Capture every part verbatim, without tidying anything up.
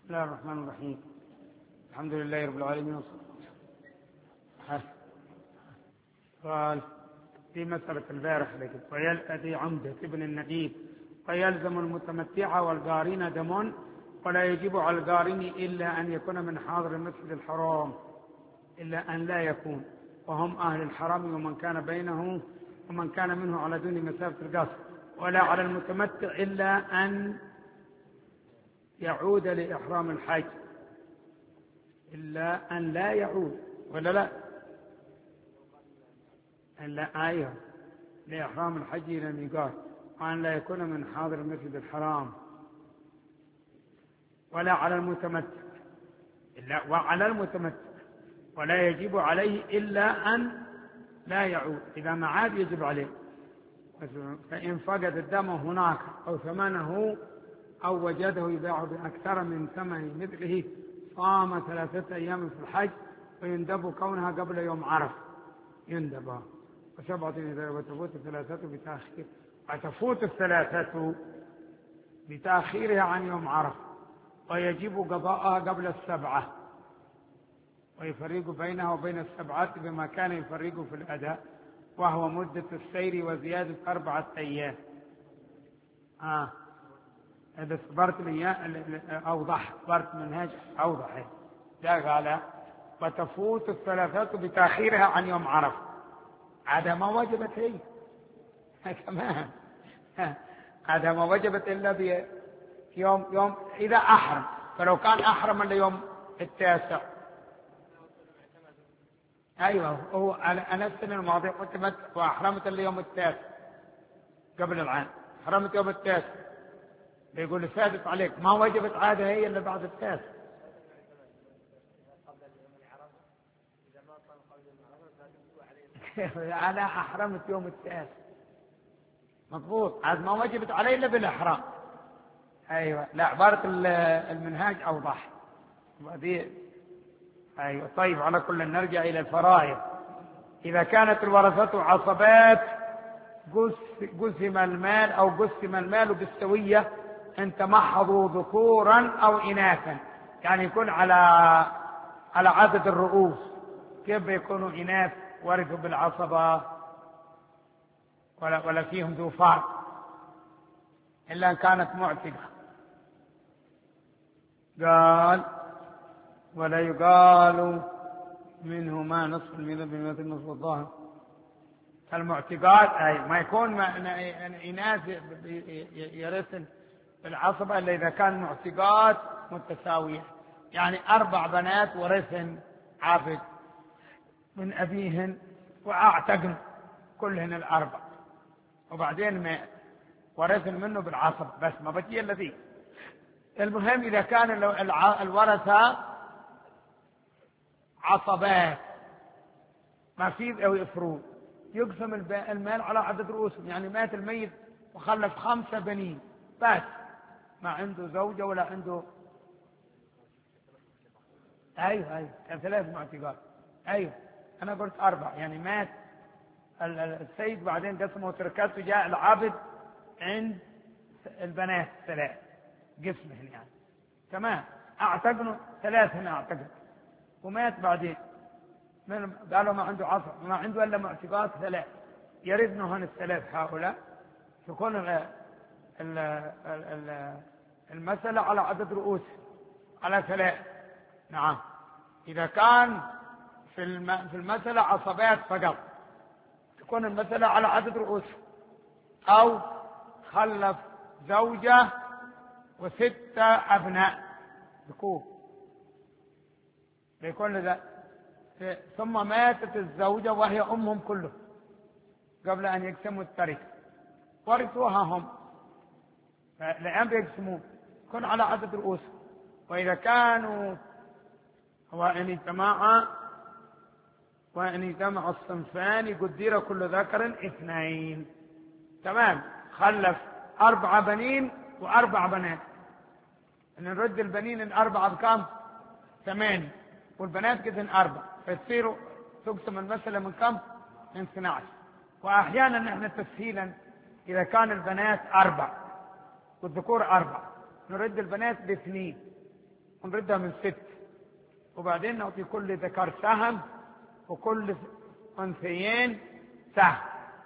بسم الله الرحمن الرحيم. الحمد لله رب العالمين. قال في مسألة البارح لكن ويلأتي عمدة ابن النقيب ويلزم المتمتع والقارن دم ولا يجب على القارن إلا أن يكون من حاضر المسجد الحرام إلا أن لا يكون وهم أهل الحرم ومن كان بينه ومن كان منه على دون مسافة القصر، ولا على المتمتع إلا أن يعود لإحرام الحج إلا أن لا يعود ولا لا إلا آية لإحرام الحج إلى الميقات، وأن لا يكون من حاضر المسجد الحرام، ولا على المتمتع إلا وعلى المتمتع ولا يجب عليه إلا أن لا يعود، إذا ما عاد يجب عليه. فإن فقد الدم هناك أو ثمنه أو وجده يباع بأكثر من ثمن مثله صام ثلاثة أيام في الحج ويندب كونها قبل يوم عرفة يندب وسبعة إذا وتفوت الثلاثة بتأخير وتفوت الثلاثة بتأخيرها عن يوم عرفة ويجب قضاءها قبل السبعة ويفرق بينها وبين السبعات بما كان يفرق في الأداء وهو مدة السير وزيادة أربعة أيام. آه إذا صبرت لي أوضح صبرت منهج أوضح لا قال وتفوت الثلاثات بتأخيرها عن يوم عرفة هذا ما وجبت هي كمان هذا ما وجبت إلا بيوم يوم إذا أحرم، فلو كان أحرم ليوم التاسع أيوة هو أنا السنة الماضية قلت وأحرمت اليوم التاسع قبل العام أحرمت يوم التاسع بيقول لي فاتت عليك ما وجبت عادة هي إلا بعد التاسع. أنا أحرمت يوم التاسع مضبوط عاد ما وجبت علي إلا بالإحرام. أيوة لا عبارة المنهاج أوضح دي. أيوة طيب على كل نرجع إلى الفرائض. إذا كانت الورثة عصبات قسم المال أو قسم المال بالسوية أن تمحضوا ذكورا أو إناثا، يعني يكون على على عدد الرؤوس. كيف يكونوا إناث ورثوا بالعصبة ولا, ولا فيهم ذو فرق إلا أن كانت معتقة. قال ولا يقال منهما نصف المئة بالمئة نصف الظاهر. المعتقات أي ما يكون إناث يرثن بالعصبة إلا إذا كان معتقات متساوية، يعني أربع بنات ورثن عبد من أبيهن وأعتقن كلهن الأربع وبعدين ما ورثن منه بالعصب بس ما بقي الذي. المهم إذا كان الورثة عصبات ما في أو يفروض يقسم المال على عدد رؤوسهم، يعني مات الميت وخلف خمسة بنين بس ما عنده زوجة ولا عنده. أيوه أيوه كان ثلاث معتقات. أيوه أنا قلت أربع، يعني مات السيد بعدين قسمه وتركته جاء العبد عند البنات ثلاث قسمهن يعني تمام. أعتقنوا ثلاث هنا أعتقد ومات بعدين من قالوا ما عنده عصر ما عنده إلا معتقات ثلاث يردنهن الثلاث هؤلاء تكون ال ال المسألة على عدد رؤوس على ثلاث. نعم إذا كان في في المسألة عصبات فقط تكون المسألة على عدد رؤوس، أو خلف زوجة وستة أبناء ذكور بيكون ذا، ثم ماتت الزوجة وهي أمهم كلهم قبل أن يقسموا التركة ورثوها هم لأن بيقسمون يكون على عدد رؤوس. وإذا كانوا وإن اجتمعا وإن اجتمع الصنفان قدر كل ذكر اثنين تمام. خلف أربع بنين وأربع بنات، إن نرد البنين الأربعة بكم؟ ثمانية والبنات كذن أربع فتصيروا تقسم المسألة من كم؟ من اثني عشر. وأحيانا نحن تسهيلا إذا كان البنات أربع والذكور أربع نرد البنات باثنين ونردها من ست، وبعدين نعطي كل ذكر سهم وكل أنثيين سهم.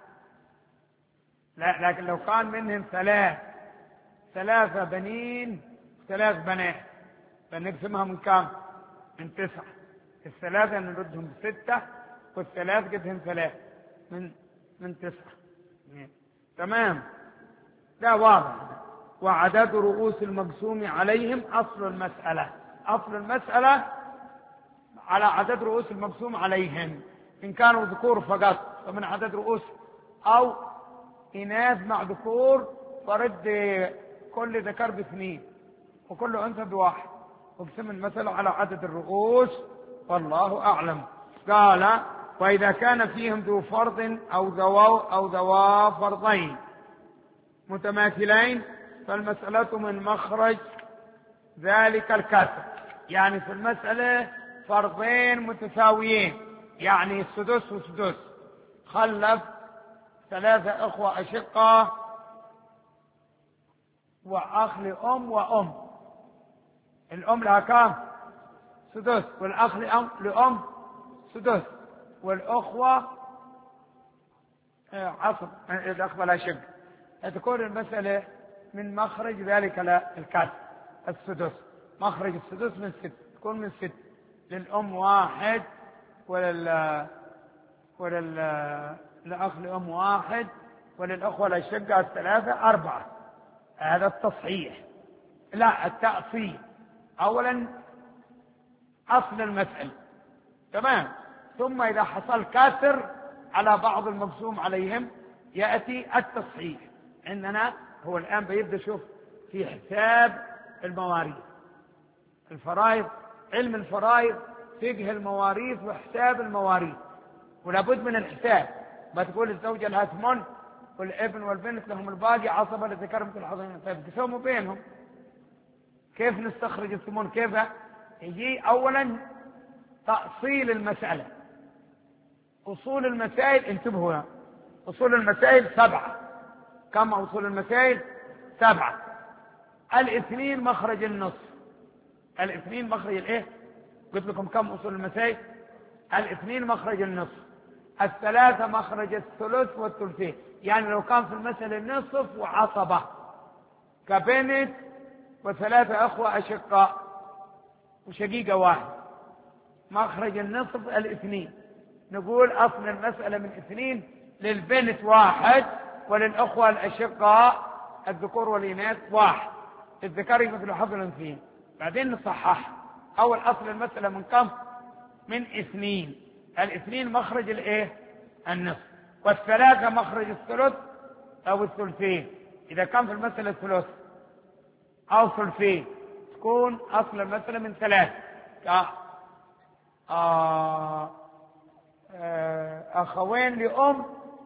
لا، لكن لو كان منهم ثلاث ثلاثة بنين ثلاث بنات فنقسمها من كام؟ من تسعة. الثلاثة نردهم ستة والثلاث قدهم ثلاث من من تسعة. تمام، ده واضح. وعدد رؤوس المقسوم عليهم أصل المسألة. أصل المسألة على عدد رؤوس المقسوم عليهم، إن كانوا ذكور فقط فمن عدد رؤوس، أو إناث مع ذكور فرد كل ذكر باثنين وكل أنثى بواحد، واقسم المسألة على عدد الرؤوس والله أعلم. قال: وإذا كان فيهم ذو فرض أو ذو أو ذوا فرضين متماثلين فالمسألة من مخرج ذلك الكسر. يعني في المسألة فرضين متساويين، يعني السدس وسدس، خلف ثلاثة أخوة أشقة وأخ لأم وأم. الأم لها كام؟ سدس، والأخ لأم, لأم سدس، والأخوة عصب الأخ بلا شق. تكون المسألة من مخرج ذلك الكسر السدس. مخرج السدس من ست، تكون من ست. للأم واحد، ولل ولل لأخ لأم واحد، وللأخوة الأشقة الثلاثة أربعة. هذا التصحيح، لا التأصيل. أولا أصل المسألة، تمام. ثم إذا حصل كسر على بعض المقسوم عليهم يأتي التصحيح. عندنا هو الآن بيبدأ شوف في حساب المواريث، الفرائض، علم الفرائض، فقه المواريث وحساب المواريث، ولا بد من الحساب. ما تقول الزوجة لها ثمن والابن والبنت لهم الباقي عصبة للذكر مثل الحظ الأنثيين، طيب قسموا بينهم. كيف نستخرج الثمن؟ كيف يجي؟ أولا تأصيل المسألة. أصول المسائل، انتبهوا، أصول المسائل سبعة. كم أصول المسائل؟ سبعة. الاثنين مخرج النصف. الاثنين مخرج الايه؟ قلت لكم كم أصول المسائل؟ الاثنين مخرج النصف. الثلاثة مخرج الثلث والثلثين. يعني لو كان في المسألة نصف وعصبة كبنت وثلاثة أخوة أشقاء وشقيقة واحد، مخرج النصف الاثنين. نقول أصل المسألة من اثنين، للبنت واحد وللأخوة الأشقاء الذكور والإناث واحد، الذكر مثل حظ الأنثيين. بعدين نصحح. أول أصل المسألة من كم؟ من اثنين. الاثنين مخرج الايه؟ النصف. والثلاثة مخرج الثلث أو الثلثين. إذا كان في المسألة ثلث أو ثلثين تكون أصل المسألة من ثلاث، أخوين لأم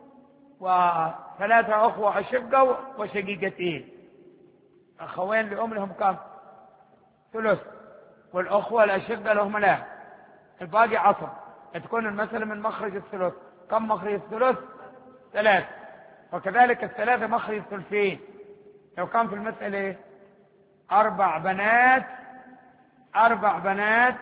وثلاثة أخوة أشقة وشقيقتين. أخوين لأم لهم كم؟ ثلث، والأخوة الأشقة لهم لا، الباقي عصب. تكون المسألة من مخرج الثلث. كم مخرج الثلث؟ ثلاث. وكذلك الثلاثة مخرج الثلثين. لو كان في المسألة أربع بنات أربع بنات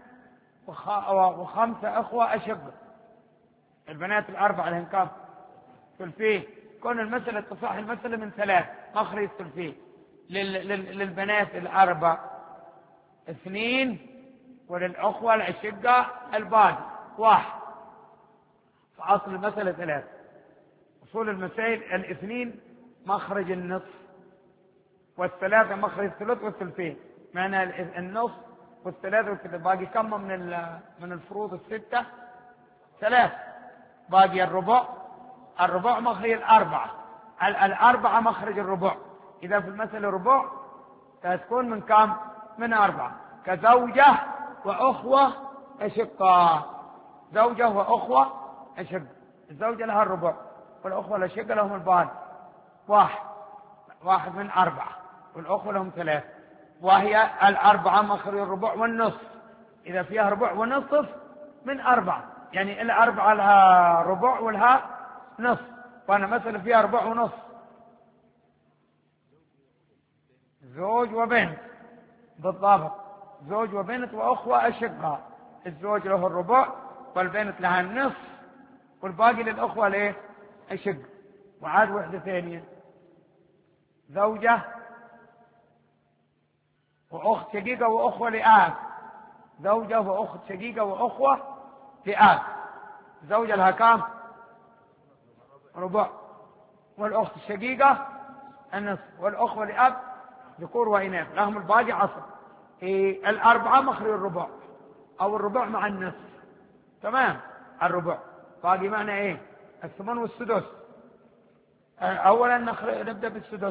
وخمسة أخوة أشقة، البنات الأربعة لهم كم؟ ثلثين. كون المسألة تصح المسألة من ثلاث، مخرج الثلثين. للبنات الأربع اثنين، وللأخوة الأشقة الباقي واحد. فأصل المسألة ثلاث. أصول المسائل الاثنين مخرج النصف، والثلاثة مخرج الثلث والثلثين. معنى النصف والثلاثة والثلث. باقي كم من من الفروض الستة؟ ثلاث. باقي الربع. الربع مخرج الأربعة. الأربعة مخرج الربع. إذا في المسألة ربع تكون من كم؟ من أربعة. كزوجة وأخوة أشقاء. زوجة وأخوة أشقاء، الزوجة لها الربع والأخوة الأشقاء لهم الباقي واحد. واحد من أربعة، والأخوة لهم ثلاث. وهي الأربعة مخرج الربع والنصف. إذا فيها ربع ونصف من أربعة، يعني الأربعة لها ربع ولها نصف. وأنا مثلا فيها ربع ونصف، زوج وبنت بالضبط. زوج وبنت وأخوة أشقاء. الزوج له الربع والبنت لها النصف والباقي للأخوة ليه أشق. وعاد وحدة ثانية، زوجة وأخت شقيقة وأخوة لآب. زوجة وأخت شقيقة وأخوة لآب. زوجة لها كام؟ ربع. والأخت الشقيقة النصف. والأخوة لأب ذكور وإناث لهم الباقي عصر. إيه الأربعة مخرج الربع أو الربع مع النصف. تمام. الربع باقي معنى إيه؟ الثمن والسدس. أولا نبدأ بالسدس.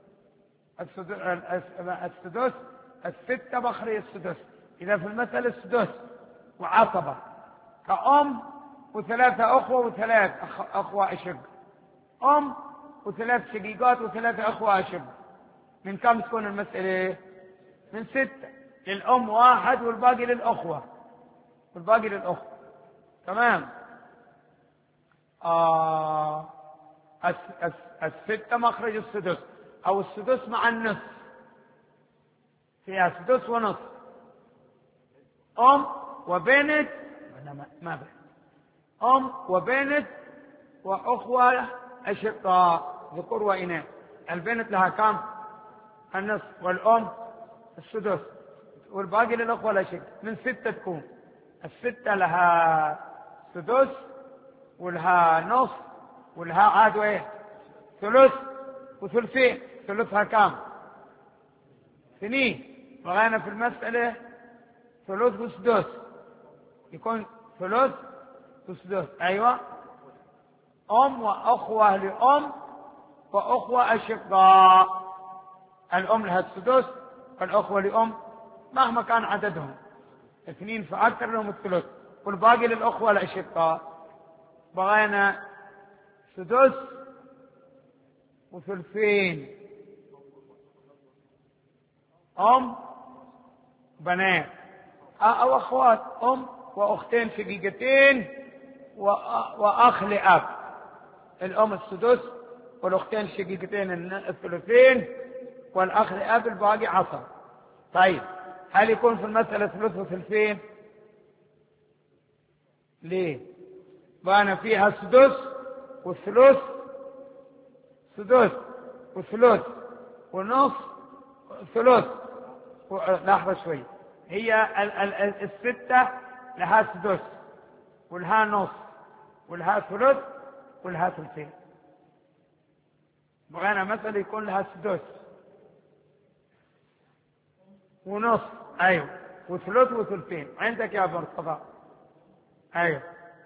السدس الستة مخرج السدس. إذا في المثل السدس وعصبة كأم وثلاثة أخوة وثلاث أخوة أشق. أم وثلاث شقيقات وثلاثة أخوة أشق. من كم تكون المسألة؟ من ستة. للأم واحد والباقي للأخوة. والباقي للأخوة. تمام. آه الستة مخرج السدس أو السدس مع النصف. فيها سدس ونصف. أم وبنت ما بنت أم وبنت وأخوة أشقاء ذكور وإناث. البنت لها كم؟ النصف. والأم السدس والباقي للأخوة الأشقاء. من ستة تكون. الستة لها سدس ولها نصف ولها عاد وإيه ثلث وثلثين. ثلثها كم؟ اثنين. وغانا في المسألة ثلث وسدس يكون ثلث وسدس. أيوة. أم وأخوة لأم وأخوة أشقاء. الأم لها السدس والأخوة لأم مهما كان عددهم اثنين فأكثر لهم الثلث والباقي للأخوة الأشقاء. بغينا سدس وثلثين. أم بنات أو أخوات. أم وأختين شقيقتين وأخ لأب. الأم السدس والأختين الشقيقتين الثلثين والأخ لأب الباقي عصر. طيب هل يكون في المسألة ثلث وثلثين؟ ليه؟ بأنا فيها سدس والثلث سدس والثلث ونصف ثلث. لحظة شوي. هي الستة لها سدس ولها نصف ولها ثلث ولها ثلثين. بغينا مثلا يكون لها سدس ونصف. أيوة. وثلث وثلثين. عندك يا مرتضى. أيوة.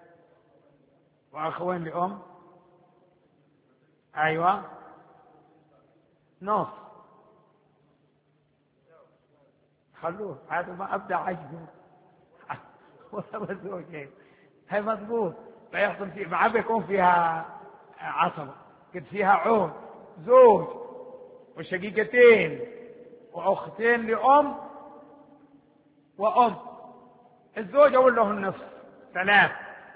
وأخوين لأم. أيوة. نصف. خلوه هذا ما أبدأ عجبه ولا زوجين. هاي مضبوط. فيحصل فيه مع بيكون فيها عصبة قد فيها عود زوج وشقيقتين وأختين لأم وأم. الزوج أول له النصف ثلاث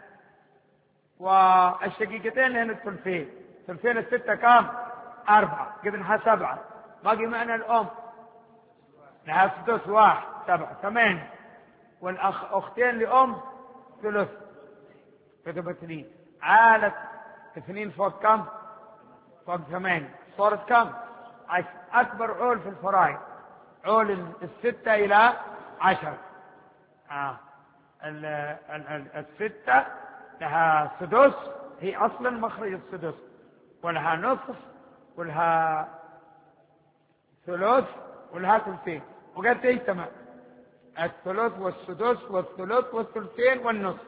والشقيقتين لهن الثلثين. ثلثين الستة كام؟ أربعة. قدنها سبعة. باقي معنا الأم لها سدس واحد سبعة ثمانية. والأخ أختين لأم ثلث كتب اثنين. عالت اثنين فوق كم؟ فوق ثمانية. صارت كم؟ عشر. أكبر عول في الفرائض عول الستة إلى عشر. آه. ال ال الستة لها سدس. هي أصلا مخرج السدس ولها نصف ولها ثلث ولها ثلثين. وقد يجتمع الثلث والسدس والثلث والثلثين والنصف.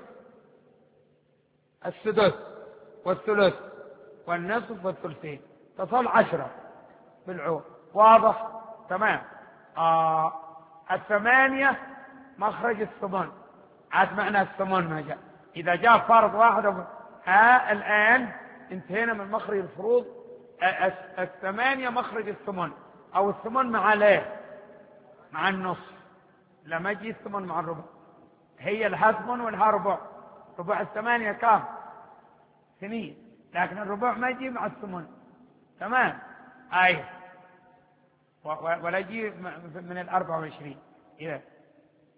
السدس والثلث والنصف والثلثين تصل عشرة بالعور. واضح؟ تمام. آه الثمانية مخرج الثمن. عاد معنى الثمن ما جاء. إذا جاء فرض واحد ها الآن انتهينا من مخرج الفروض. الثمانية مخرج الثمن أو الثمن مع ليه مع النصف. لما يجي الثمن مع الربع. هي لها ثمن ولها ربع. ربع الثمانية كام؟ اثنين. لكن الربع ما يجي مع الثمن. تمام. أي ولا يجي من الأربعة وعشرين. إذا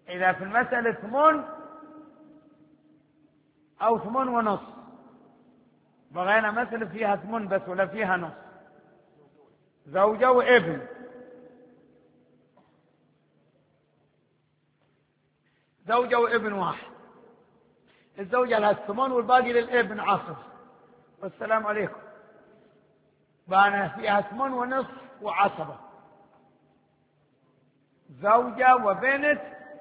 إذا في المسألة ثمن أو ثمن ونصف، بغينا مسألة فيها ثمن بس ولا فيها نصف، زوجة وابن، زوجة وابن واحد، الزوجة لها الثمن والباقي للابن عصر، والسلام عليكم، بأنا فيها ثمن ونصف وعصبة، زوجة وبنت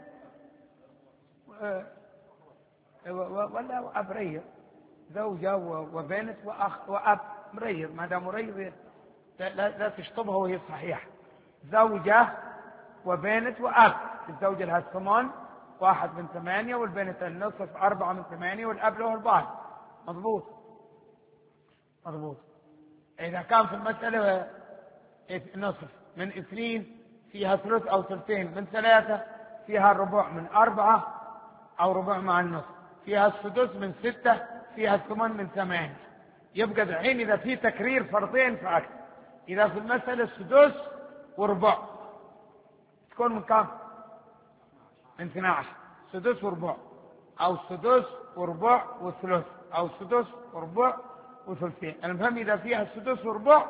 ولا أب رير، زوجة وبنت وأخ وأب مرير، ما دام مرير لا, لا تشطبها وهي صحيحة، زوجة وبنت وأب، الزوجة لها الثمن واحد من ثمانية، والبنت النصف أربعة من ثمانية، والأب له الباقي. مضبوط مضبوط. إذا كان في المسألة نصف من اثنين فيها ثلث أو ثلثين، من ثلاثة فيها الربع، من أربعة أو ربع مع النصف، فيها السدس، من ستة فيها الثمن، من ثمانية. يبقى الحين إذا في تكرير فرضين فأكثر، إذا في المسألة السدس وربع تكون من كم؟ من اثني عشر، سدس وربع، أو سدس وربع وثلث، أو سدس وربع وثلثين. المهم إذا فيها السدس وربع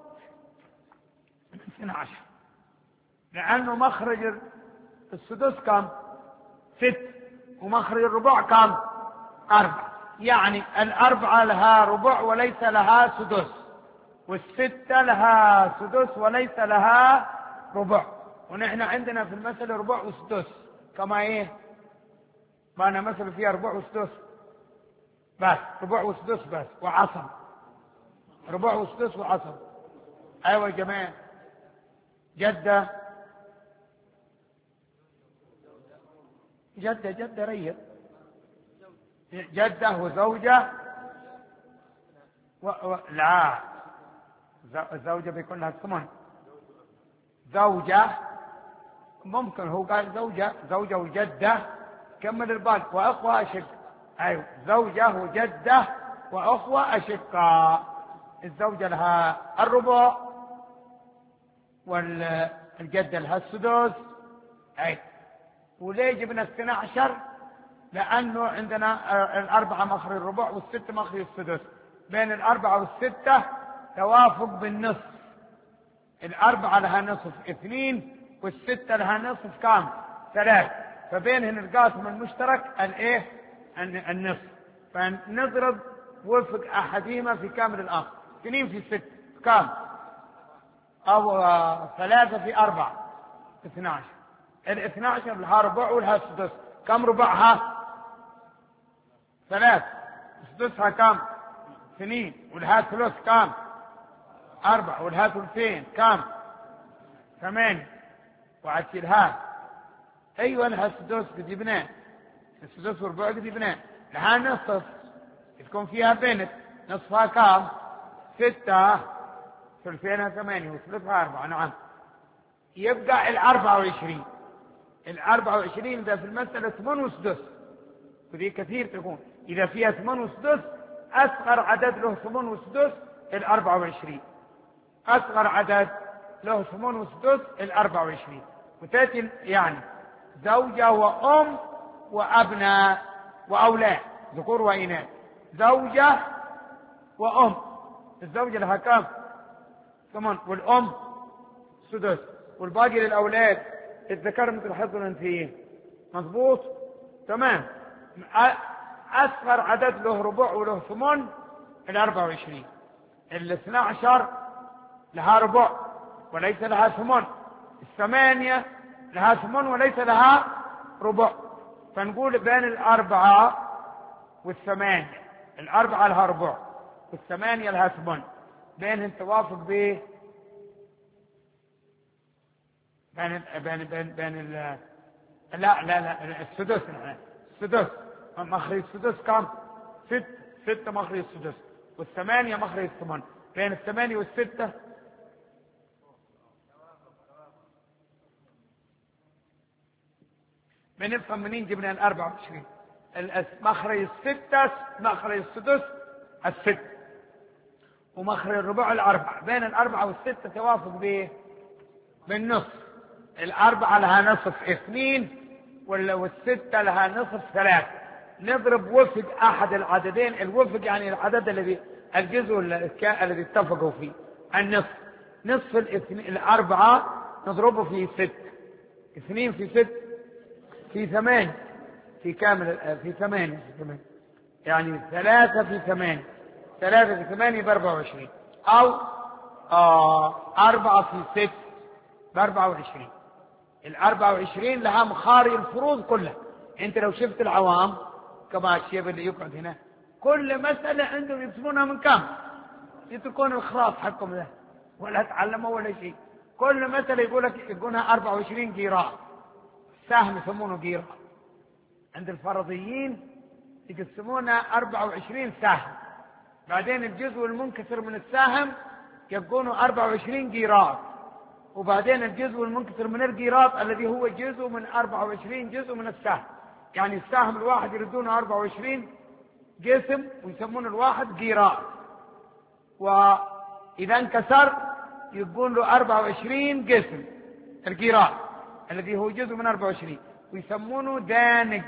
من اثني عشر، لأنه مخرج السدس كم؟ ست، ومخرج الربع كم؟ أربعة، يعني الأربعة لها ربع وليس لها سدس، والستة لها سدس وليس لها ربع، ونحن عندنا في المسألة ربع وسدس، كما ايه؟ ما أنا مثل فيها ربع وسدس بس، ربع وسدس بس وعصب، ربع وسدس وعصب. أيوة يا جماعة. جدة جدة جدة ريا، جدة وزوجة و... و... لا، الزوجة بيكون لها الثمن، زوجة ممكن، هو قال زوجة زوجة وجدة، كمل الباقي، وأخوة أشق. أيوة، زوجة وجدة وأخوة أشقاء، الزوجة لها الربع والجدة لها السدس. أي، وليه جبنا اثني عشر؟ لأنه عندنا الأربعة مخرج الربع والستة مخرج السدس، بين الأربعة والستة توافق بالنصف، الأربعة لها نصف اثنين، والستة لها نصف كام؟ ثلاث، فبينهن القاسم المشترك الايه؟ النصف، فنضرب وفق أحدهما في كامل الآخر، اثنين في ست كام؟ أو ثلاثة في أربعة، اثني عشر. الاثنى عشر لها ربع ولها سدس، كم ربعها؟ ثلاث، سدسها كم؟ اثنين، ولها ثلث كم؟ أربعة، ولها ثلثين كم؟ ثمانية، وعشرها. أيوة لها سدس قد جبناه، السدس وربع قد جبناه، لها نصف تكون فيها بنت، نصفها كم؟ ستة، ثلثينها ثمانية، وثلثها أربعة. نعم، يبقى الأربعة وعشرين، الأربعة وعشرين إذا في المسألة ثمن وسدس، وذي كثير تكون إذا فيها ثمن وسدس، أصغر عدد له ثمن وسدس الأربعة وعشرين، أصغر عدد له ثمن وسدس الأربعة وعشرين. وتأتي يعني زوجة وأم وأبناء وأولاد ذكور وإناث، زوجة وأم، الزوجة لها كم؟ ثمن، والأم سدس، والباقي للأولاد الذكر مثل حظ الأنثيين. مضبوط تمام. أصغر عدد له ربع وله ثمن الأربعة وعشرين، الاثنى عشر لها ربع وليس لها ثمن، الثمانية لها ثمن وليس لها ربع، فنقول بين الأربعة والثمانية، الأربعة لها ربع والثمانية لها ثمن، بينهم توافق به بين بين بين بين ال لا لا لا السدس، السدس مخرج السدس كم؟ ست، ستة مخرج السدس، والثمانية مخرج الثمن، بين الثمانية والستة بنفهم منين جبنا الأربعة وعشرين؟ مخرج الستة مخرج السدس الست، ومخرج الربع الأربعة، بين الأربعة والستة توافق به بالنصف، الأربعة لها نصف اثنين، والستة لها نصف ثلاثة. نضرب وفق أحد العددين، الوفق يعني العدد الذي الجزء الذي اتفقوا فيه، النصف. نصف الأربعة نضربه في ست، اثنين في ست في ثمان، في كامل في ثمانية في ثمانية، يعني ثلاثة في ثمانية، ثلاثة في ثمانية بأربعة وعشرين، أو آه أربعة في ست بأربعة وعشرين. الأربعة وعشرين لها مخارج الفروض كلها. أنت لو شفت العوام كما الشيب اللي يقعد هنا، كل مسألة عندهم يقسمونها من كم، يتركون الخراط حقهم له ولا تعلموا ولا شيء. كل مسألة يقول لك يقولها أربعة وعشرين قيراط، سهم يسمونه قيراط. عند الفرضيين يقسمونها أربعة وعشرين سهم، بعدين الجزء المنكسر من السهم يكونوا أربعة وعشرين قيراط، وبعدين الجزء المنكسر من القيراط الذي هو جزء من أربعة وعشرين جزء من السهم. يعني السهم الواحد يردونه أربعة وعشرين قسم ويسمون الواحد قيراط، وإذا انكسر يقول له أربعة وعشرين قسم القيراط الذي هو جزء من أربعة وعشرين، ويسمونه دانق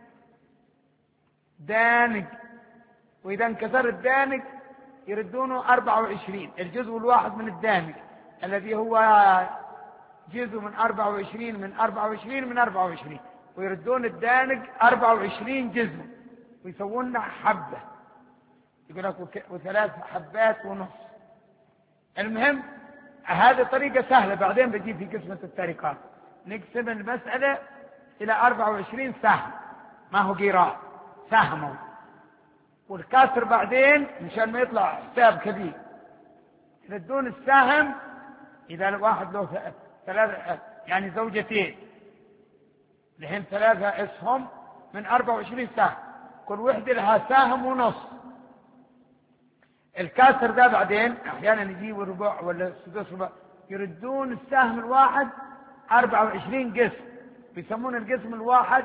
دانق. وإذا انكسر الدانق يردونه أربعة وعشرين الجزء الواحد من الدانق الذي هو جزء من أربعة وعشرين من أربعة وعشرين من أربعة وعشرين، ويردون الدانق أربعة وعشرين جزء ويسوون حبة، يقول لك وثلاث حبات ونص. المهم هذه طريقة سهلة، بعدين بجيب في قسمة التركات نقسم المسألة إلى أربعة وعشرين سهم، ما هو قيراط، سهمه، والكسر بعدين مشان ما يطلع حساب كبير يردون السهم. إذا الواحد له ثلاثة يعني زوجتين لهن ثلاثة اسهم من أربعة وعشرين سهم، كل وحدة لها سهم ونص. الكسر ده بعدين أحيانا يجيبوا ربع ولا سدس ربع، يردون السهم الواحد أربعة وعشرين قسم، بيسمون القسم الواحد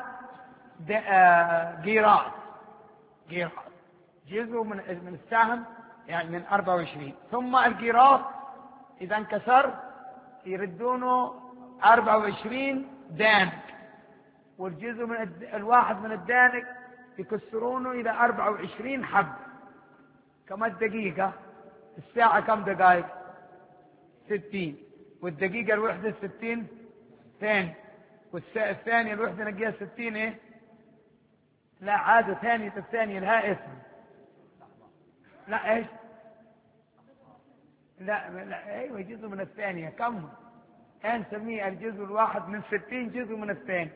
قيراط قيراط جزء من من السهم يعني من أربعة وعشرين. ثم القيراط إذا انكسر يردونه أربعة وعشرين دانق، والجزء من الواحد من الدانق يكسرونه إلى أربعة وعشرين حب. كم الدقيقة؟ الساعة كم دقائق؟ ستين، والدقيقة الوحدة ستين ثانية، والثانية الوحدة نقيها ستين ايه؟ لا عادة ثانية الثانية لها اسم، لا ايش؟ لا, لا ايوه جزء من الثانية. كم؟ نسميه الجزء الواحد من ستين جزء من الثاني.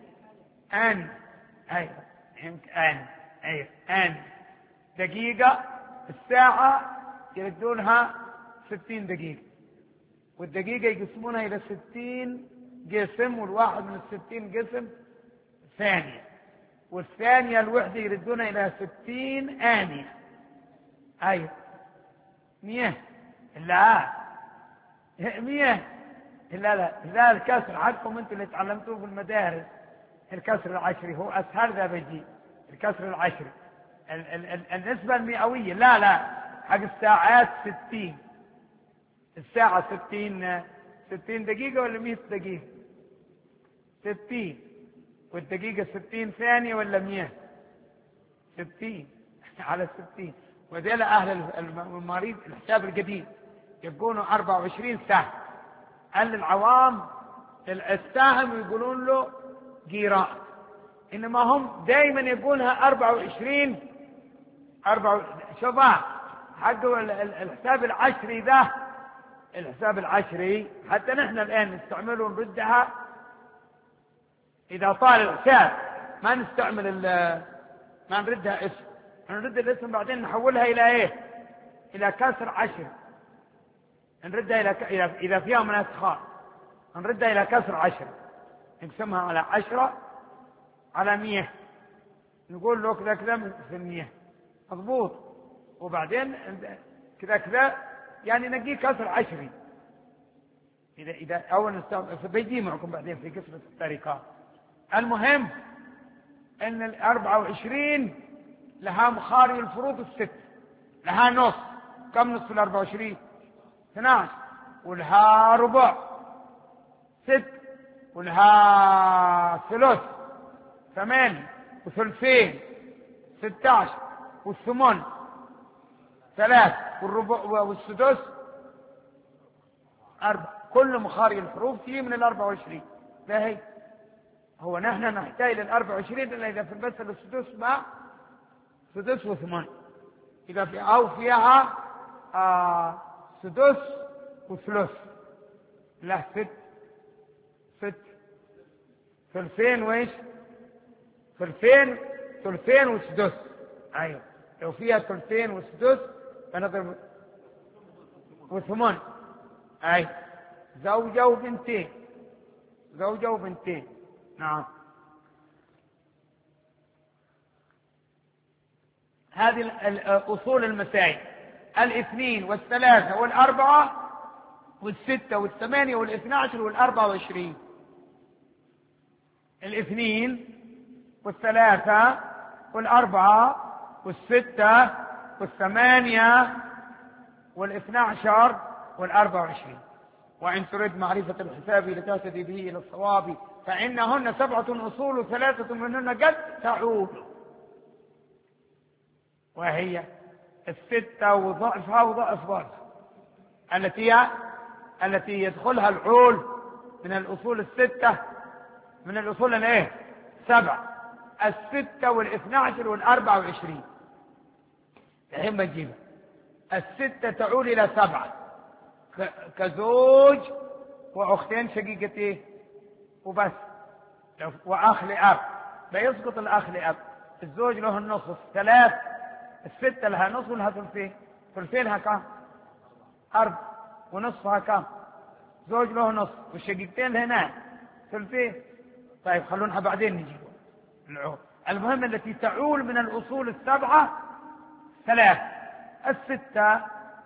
ان ايوه فهمت، ان ايوه ان دقيقة. الساعة يردونها ستين دقيقة، والدقيقة يقسمونها إلى ستين قسم، والواحد من الستين قسم ثانية، والثانية الوحدة يردونها إلى ستين آنية. أيوة مية، لا مية، لا لا لا الكسر حقكم انتم اللي تعلمتوه في المدارس، الكسر العشري هو أسهل. ذا بيجي الكسر العشري ال ال ال النسبة المئوية، لا لا حق الساعات ستين، الساعة ستين ستين دقيقة ولا مئة دقيقة؟ ستين، والدقيقة ستين ثانية ولا مئة؟ ستين على ستين. وذيل أهل المريض الحساب القديم يكونوا أربعة وعشرين سهم. أهل العوام السهم يقولون له قيراط، إنما هم دائما يقولها أربعة وعشرين أربعة. شوفها حق الحساب العشري ذا، الحساب العشري حتى نحن الآن نستعمله نردها إذا طال الحساب، ما نستعمل ما نردها اسم، نرد الاسم بعدين نحولها إلى إيه؟ إلى كسر عشر، نردها إلى ك... إذا فيها من أسخار نردها إلى كسر عشر، نقسمها على عشرة على مية، نقول له كذا كذا في المية مضبوط، وبعدين كذا كذا يعني نجي كسر عشري. إذا إذا أول نستعمل بيجي معكم بعدين في قسمة الطريقات. المهم أن الأربعة وعشرين لها مخارج الفروض الست، لها نص. كم نصف الأربعة وعشرين؟ اثناعش. ولها ربع ست، ولها ثلث ثمانية وثلثين ستة عشر والثمن ثلاث والربع والسدس أربع. كل مخارج الحروف تيجي من الأربعة وعشرين. لا هي هو نحن نحتاج للأربعة وعشرين إلا إذا في المثل السدس مع سدس وثمن، إذا في أو فيها آه سدس وثلث. لا ست ست ثلثين وإيش ثلثين ثلثين وسدس. أيوة لو فيها ثلثين وسدس فنضرب وثمن. أي زوجة وبنتين زوجة وبنتين. نعم. هذه أصول المسائل: الاثنين والثلاثة والأربعة والستة والثمانية والاثنى عشر والأربعة وعشرين. الاثنين والثلاثة والأربعة والستة والثمانية والاثنى عشر والأربعة وعشرين. وإن تريد معرفة الحساب لتهتدي به إلى الصواب فإنهن سبعة أصول وثلاثة منهن قد تعود، وهي الستة وضعفها وضعف ضعف، التي التي يدخلها العول من الأصول الستة، من الأصول الايه سبع، الستة والاثنى عشر والأربعة وعشرين. الحين بنجيبها. الستة تعود إلى سبعة كزوج وأختين شقيقتين وبس، وأخ لأب. بيسقط الأخ لأب. الزوج له النصف ثلاث، الستة لها نصف ولها ثلثين. ثلثين لها كم؟ أربع، ونصفها كم؟ زوج له نصف، والشقيقتين لهنا ثلثين. طيب خلونا بعدين نجيب العول. المهم التي تعول من الأصول السبعة ثلاث: الستة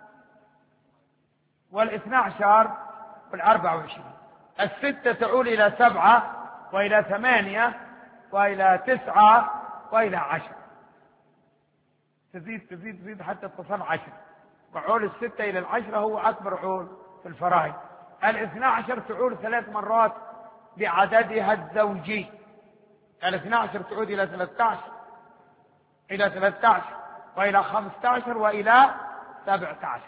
والاثنى عشر والأربعة وعشرين. الستة تعول إلى سبعة وإلى ثمانية وإلى تسعة وإلى عشر، تزيد تزيد تزيد حتى تصل عشر. وعول الستة إلى العشرة هو أكبر عول في الفرائض. الاثنى عشر تعول ثلاث مرات بعددها الزوجي. الاثنى عشر تعود إلى ثلاثة عشر إلى ثلاثة عشر وإلى خمسة عشر وإلى سبعة عشر.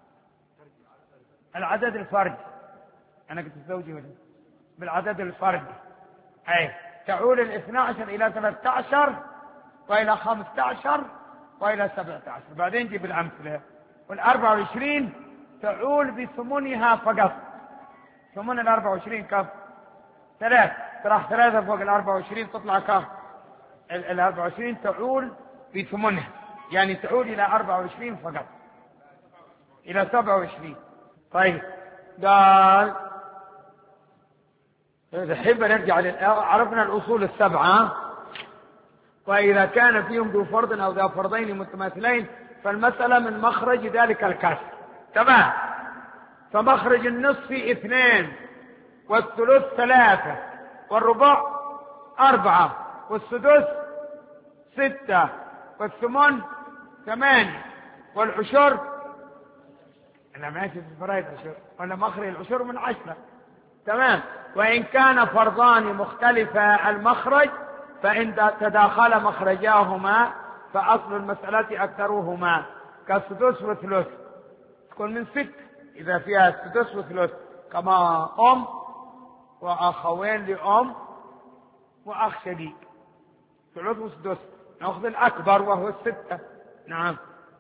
العدد الفردي، أنا قلت الزوجي ولا بالعدد الفردي. أي تعول الاثنى عشر إلى ثلاثة عشر وإلى خمسة عشر وإلى سبعة عشر. بعدين جيب الأمثلة. والأربعة وعشرين تعول بثمنها فقط. ثمن الأربعة وعشرين كم؟ ثلاث. تراح ثلاثة فوق الأربعة وعشرين تطلع كم؟ الأربعة وعشرين تعول بثمنها، يعني تعود إلى أربعة وعشرين فقط، إلى سبعة وعشرين. طيب قال الحين بنرجع. عرفنا الأصول السبعة، وإذا كان فيهم ذو فرض أو ذو فرضين متماثلين فالمسألة من مخرج ذلك الكسر. تمام. فمخرج النصف اثنين والثلث ثلاثة والربع أربعة والسدس ستة والثمن ثمانية والعشر. أنا ماشي في الفرائض عشر، ولا مخرج العشر من عشرة. تمام. وإن كان فرضان مختلفا المخرج فإن تداخل مخرجاهما فأصل المسألة أكثرهما، كالسدس وثلث تكون من ست إذا فيها السدس وثلث، كما أم وأخوين لأم وأخ شقيق، ثلث وسدس. نأخذ الأكبر وهو الستة. نعم.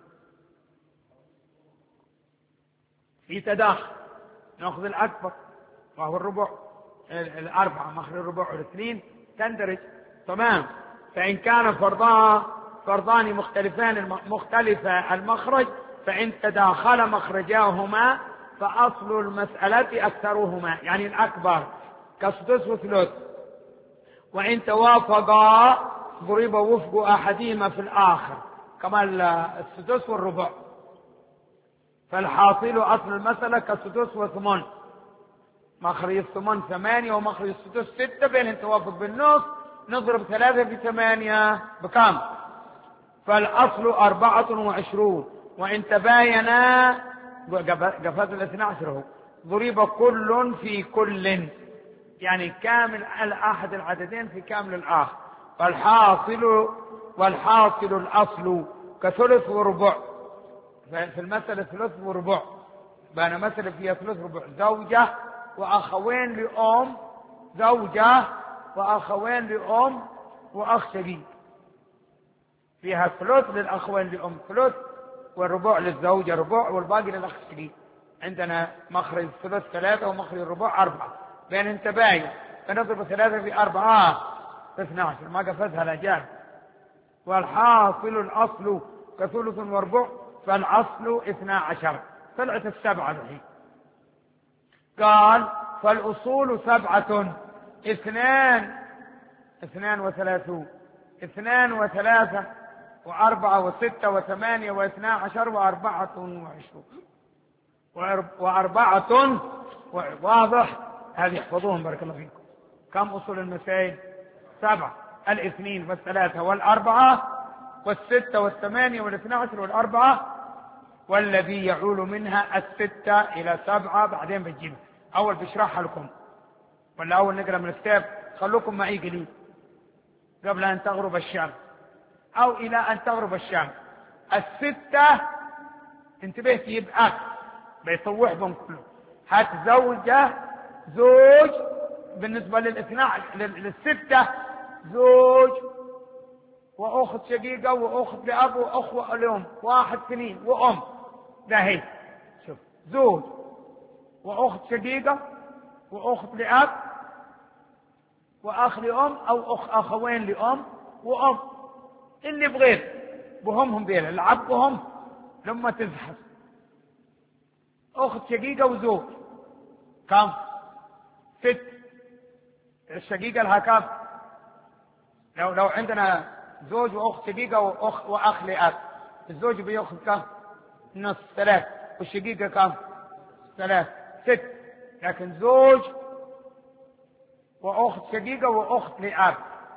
في تداخل نأخذ الأكبر وهو الربع، الأربعة مخرج الربع والاثنين تندرج. تمام. فإن كان فرضان فرضان مختلفان مختلفة المخرج فإن تداخل مخرجاهما فأصل المسألة أكثرهما، يعني الأكبر، كسدس وثلث. وإن توافقا ضرب وفق أحدهما في الآخر، كما السدس والربع. فالحاصل أصل المسألة كسدس وثمن، مخرج الثمن ثمانية ومخرج السدس ستة، بينهم توافق بالنص. نضرب ثلاثة في ثمانية بكم؟ فالأصل أربعة وعشرون. وإن تباينا قفاز الاثنى عشر ضرب كل في كل، يعني كامل أحد العددين في كامل الآخر. والحاصل والحاصل الأصل كثلث وربع. في المسألة ثلث وربع، بأنا مسألة فيها ثلث وربع، زوجة وأخوين لأم، زوجة وأخوين لأم وأخ شقيق، فيها ثلث للأخوين لأم ثلث، والربع للزوجة ربع، والباقي للأخ الشقيق. عندنا مخرج الثلث ثلاثة ومخرج الربع أربعة، بين انت باين فنضرب ثلاثة في أربعة في اثنى عشر، ما قفزها الأجال. والحاصل الأصل كثلث وربع، فالأصل اثنى عشر، طلعت السبعة الحين. قال فالأصول سبعة، اثنان اثنان وثلاثون، اثنان وثلاثة وأربعة وستة وثمانية واثنى عشر وأربعة وعشرون وأربعة. واضح؟ هذه احفظوهم بارك الله فيكم. كم أصول المسائل؟ سبعة، الاثنين والثلاثة والأربعة والستة والثمانية والاثنى عشر والأربعة، والذي يعول منها الستة إلى سبعة. بعدين بتجيبها، أول بشرحها لكم، ولا أول نقرأ من الكتاب؟ خلوكم معي قليل قبل أن تغرب الشمس أو إلى أن تغرب الشمس. الستة انتبهت يبقى بيطوح بهم كله. هات زوجة زوج بالنسبة للاثنى للستة، زوج وأخت شقيقة وأخت لأب وأخوة لأم، واحد اثنين وأم. ده هي شوف، زوج وأخت شقيقة وأخت لأب وأخ لأم أو أخ أخوين لأم وأم، اللي بغير بهمهم بيلا العب بهم لما تزحف. أخت شقيقة وزوج كم؟ ست. الشقيقة لها كم؟ لو لو عندنا زوج وأخت شقيقة وأخ وأخ لأب، الزوج بيأخذ كم؟ نص، ثلاث، والشقيقة كم؟ ثلاث، ست. لكن زوج وأخت شقيقة وأخت لأب،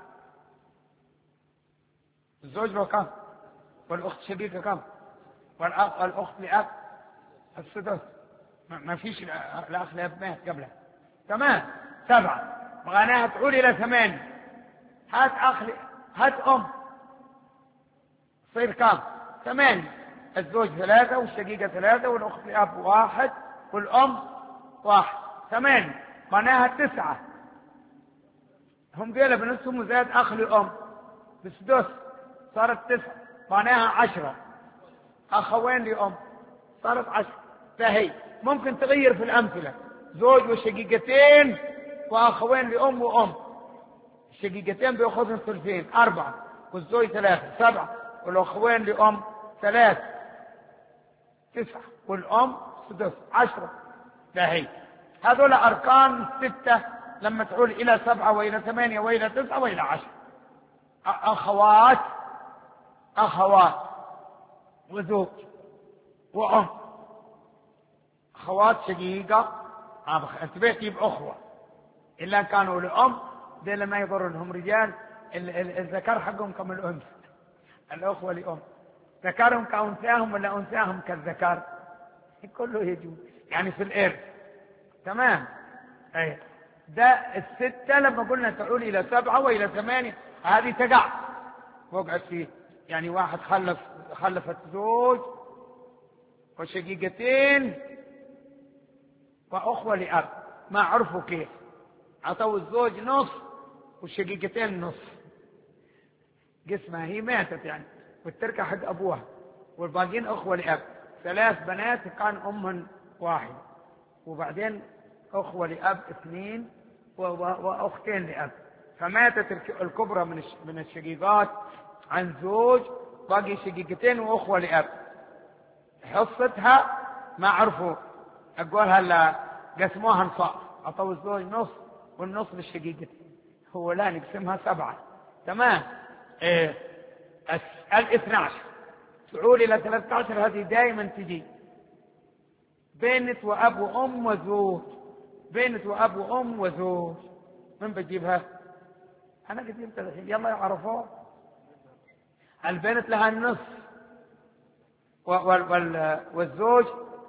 الزوج له كم؟ والأخت شقيقة كم؟ والأخ والأخت لأب السدس، ما فيش الأخ لأب مات قبلها. تمام، سبعة، معناها تعود إلى ثمانية. هات أخ ل... هات أم، صير كم؟ ثمانية. الزوج ثلاثة والشقيقة ثلاثة والأخت لأب واحد والأم واحد، ثمانية، معناها تسعة. هم ديلا بنفسهم وزاد أخ لأم بسدس، صارت تسعة، معناها عشرة. أخوين لأم صارت عشرة. فهي ممكن تغير في الأمثلة، زوج وشقيقتين وأخوين لأم وأم. الشقيقتين بيأخذن ثلثين، أربعة، والزوج ثلاثة، سبعة، والأخوين لأم ثلاث، تسعة، والأم سدس، عشرة. فهي هذول أركان ستة لما تعود إلى سبعة وإلى ثمانية وإلى تسعة وإلى عشرة. أخوات أخوات وزوج وأم، أخوات شقيقة انتبهتي بأخوة إلا كانوا لأم، دي ما يضر لهم رجال. الذكر حقهم كما الأنثى، الأخوة لأم، ذكرهم كأنثاهم ولا أنثاهم كالذكر، كله يجوز يعني في الإرث. تمام. أي ده الستة لما قلنا تعود إلى سبعة وإلى ثمانية، هذه تقع وقعت فيه. يعني واحد خلف خلفت زوج وشقيقتين وأخوة لأب، ما عرفوا كيف، عطوا الزوج نص والشقيقتين نص، قسمها هي ماتت يعني، والتركة حق أبوها، والباقين أخوة لأب. ثلاث بنات كان أمهن واحد، وبعدين أخوة لأب اثنين وأختين لأب. فماتت الكبرى من الشقيقات عن زوج، باقي شقيقتين وأخوة لأب. حصتها ما عرفوا أقولها لا قسموها نصاف، عطوا الزوج نص والنص للشقيقتين، هو لا نقسمها سبعة. تمام. إيه الاثنى عشر تعود إلى ثلاثة عشر، هذه دائما تجي بنت وأب وأم وزوج، بنت وأب وأم وزوج. من بجيبها؟ أنا قد جبت الحين، يلا يعرفوها. البنت لها النصف والزوج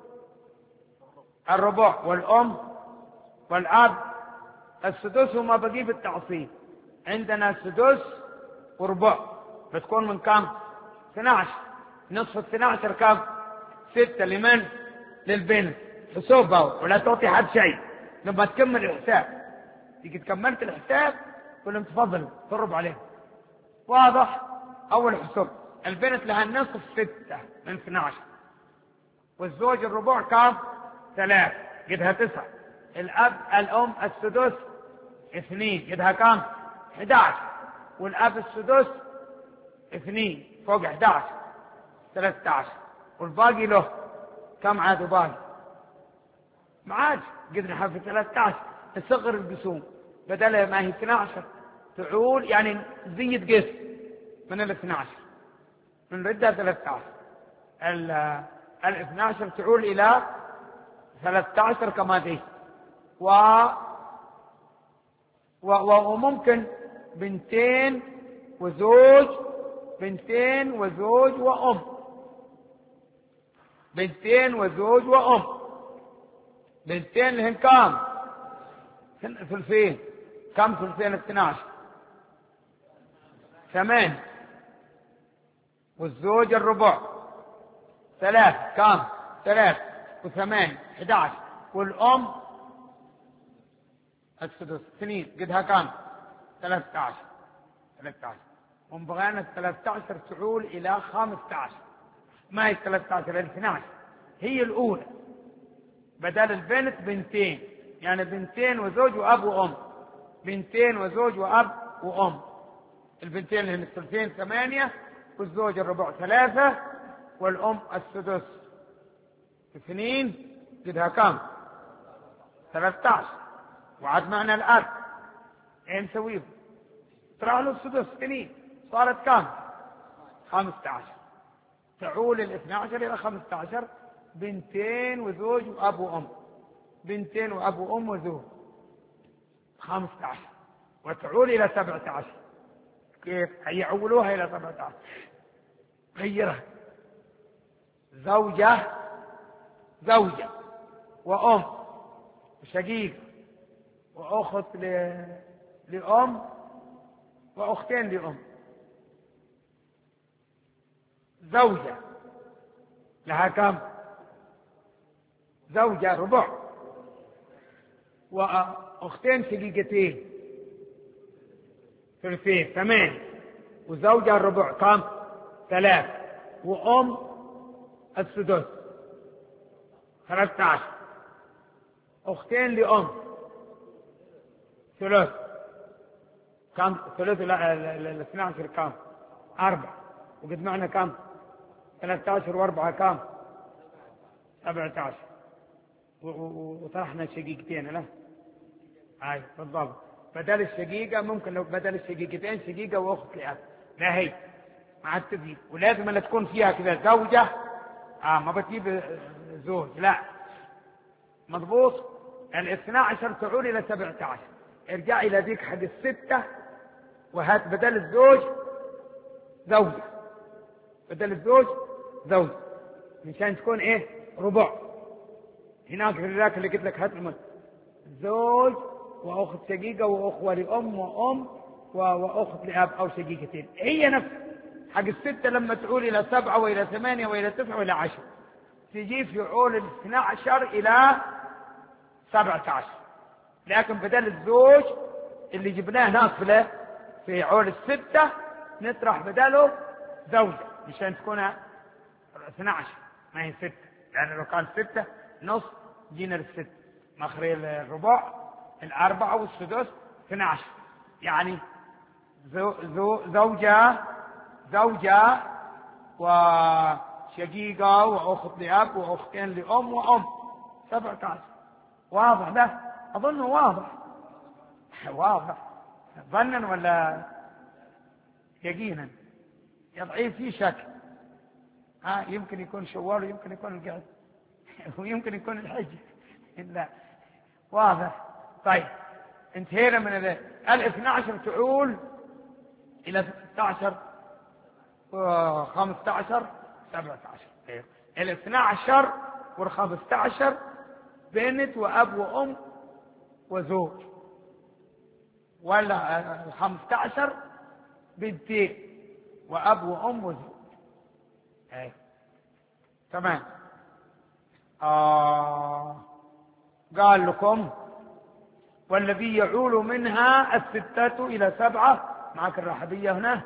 الربع، والأم والأب السدس، وما بقي بالتعصيب. عندنا السدس وربع، بتكون من كم؟ اثني عشر. نصف اثني عشر كم؟ ستة. لمن؟ للبنت. حسوبها ولا تعطي حد شيء لما تكمل الحساب. تيجي كملت الحساب تقول لهم تفضل ضرب عليه. واضح؟ اول حساب البنت لها النصف ستة من اثني عشر، والزوج الربع كم؟ ثلاث، قدها تسعة. الاب الام السدس اثنين، قدها كم؟ احد عشر. والاب السدس اثنين فوق احد عشر ثلاثة عشر. والباقي له كم عاد باقي؟ ما عاد قدنا حرف ثلاثة عشر. تصغر القسوم بدل ما هي اثني عشر تعول يعني زيد قسم من ال اثني عشر نردها ثلاثة عشر. ال ال اثني عشر تعول الى ثلاثة عشر كما ذي. و وممكن بنتين وزوج، بنتين وزوج وأم، بنتين وزوج وأم. بنتين لهن كم؟ ثلثين. كم ثلثين اثني عشر؟ ثمان. والزوج الربع ثلاث، كم؟ ثلاث وثمان احد عشر. والأم السدس اثنين، قدها كم؟ ثلاثة عشر ثلاثة عشر. وبغينا الثلاثة عشر تعول إلى خمسة عشر. ما هي الثلاثة عشر؟ الاثنى عشر هي الأولى. بدل البنت بنتين، يعني بنتين وزوج وأب وأم. بنتين وزوج وأب وأم. البنتين اللي هن الثلثين ثمانية، والزوج الربع ثلاثة، والأم السدس اثنين، قدها كم؟ ثلاثة عشر. وعد معنا الأب ايه نسويه؟ طلع له السدس اثنين، صارت كم؟ خمسة عشر. تعول الاثنى عشر إلى خمسة عشر. بنتين وزوج وأب وأم، بنتين وأب وأم وزوج، خمسة عشر. وتعول إلى سبعة عشر. كيف؟ هيعولوها إلى سبعة عشر. غيرها. زوجة زوجة وأم وشقيق وأخت ل... لأم وأختين لأم. زوجة لها كم؟ زوجة ربع، وأختين شقيقتين ثلثين ثمان. وزوجة الربع كم؟ ثلاث. وأم السدس ثلاثة عشر. أختين لأم ثلاث، كم؟ ثلاث الاثنى عشر كم؟ أربع. وقد معنا كم؟ ثلاثة عشر وأربعة كم؟ سبعة عشر. وطرحنا الشقيقتين لا؟ هاي بالضبط. بدل الشقيقة ممكن لو بدل الشقيقتين شقيقة وأخت لأب. لا هي ما عاد تجيب، ولازم أن تكون فيها كذا زوجة. آه ما بتجيب زوج لا، مضبوط. الاثنى عشر تعود إلى سبعة عشر. ارجع إلى ذيك حق الستة وهات بدل الزوج زوجة، بدل الزوج زوج مشان تكون ايه؟ ربع. هناك في ذاك اللي قلت لك هات المن زوج واخت شقيقة واخوة لأم وام واخت لأب او شقيقتين. هي نفس حق الستة لما تعول الى سبعة والى ثمانية والى تسعة والى عشر تجي في عول الاثنى عشر الى سبعة عشر. لكن بدل الزوج اللي جبناه ناقله في عول الستة نطرح بدله زوجة مشان تكون اثنى عشر ما هي ستة. يعني لو كان ستة نص جينا للستة، مخرج الربع الأربعة والسدس اثنى عشر. يعني زو زو زوجة زوجة وشقيقة وأخت لأب وأختين لأم وأم سبعة عشر. واضح ده؟ أظنه واضح. واضح ظنا ولا يقينا؟ يضعيف في شك. ها يمكن يكون شوال ويمكن يكون القعد ويمكن يكون الحج. لا واضح. طيب انتهينا من الاثنى عشر تعول الى ستة عشر وخمسة عشر سبعة عشر. الاثنى عشر والخمسة عشر بنت واب وام وزوج، ولا الخمسة عشر بنتين وأب وأم وزوج. أي تمام. آه قال لكم والذي يعول منها الستة إلى سبعة. معك الرحبية هنا؟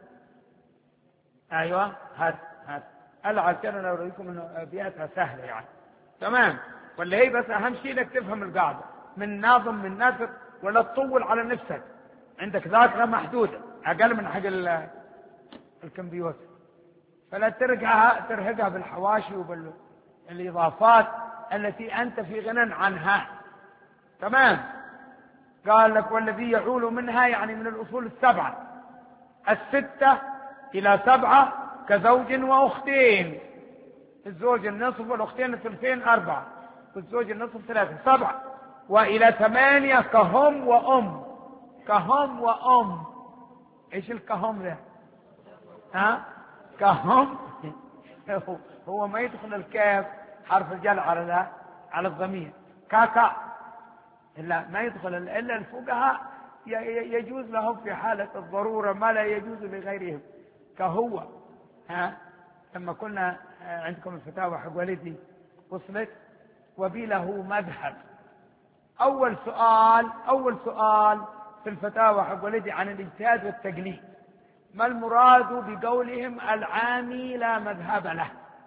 أيوة هات هات ألعب كان أنا أوريكم إنه أبياتها سهلة يعني. تمام. ولا هي بس أهم شيء إنك تفهم القاعدة من ناظم من ناثر، ولا تطول على نفسك، عندك ذاكرة محدودة أقل من حق الكمبيوتر، فلا ترجعها ترهقها بالحواشي وبالإضافات التي أنت في غنى عنها. تمام. قال لك والذي يعول منها يعني من الأصول السبعة، الستة إلى سبعة كزوج وأختين، الزوج النصف والأختين الثلثين أربعة والزوج النصف ثلاثة سبعة، وإلى ثمانية كهم وأم. كهم وأم إيش الكهم ده؟ ها كهم هو ما يدخل الكاف حرف الجر على لا على الضمير كاكا، إلا ما يدخل إلا الفقهاء يجوز لهم في حالة الضرورة ما لا يجوز لغيرهم. كهو ها لما كنا عندكم الفتاوى حق والدي وصلت وبي له مذهب. أول سؤال أول سؤال في الفتاوى حق والدي عن الاجتهاد والتقليد، ما المراد بقولهم العامي لا مذهب له؟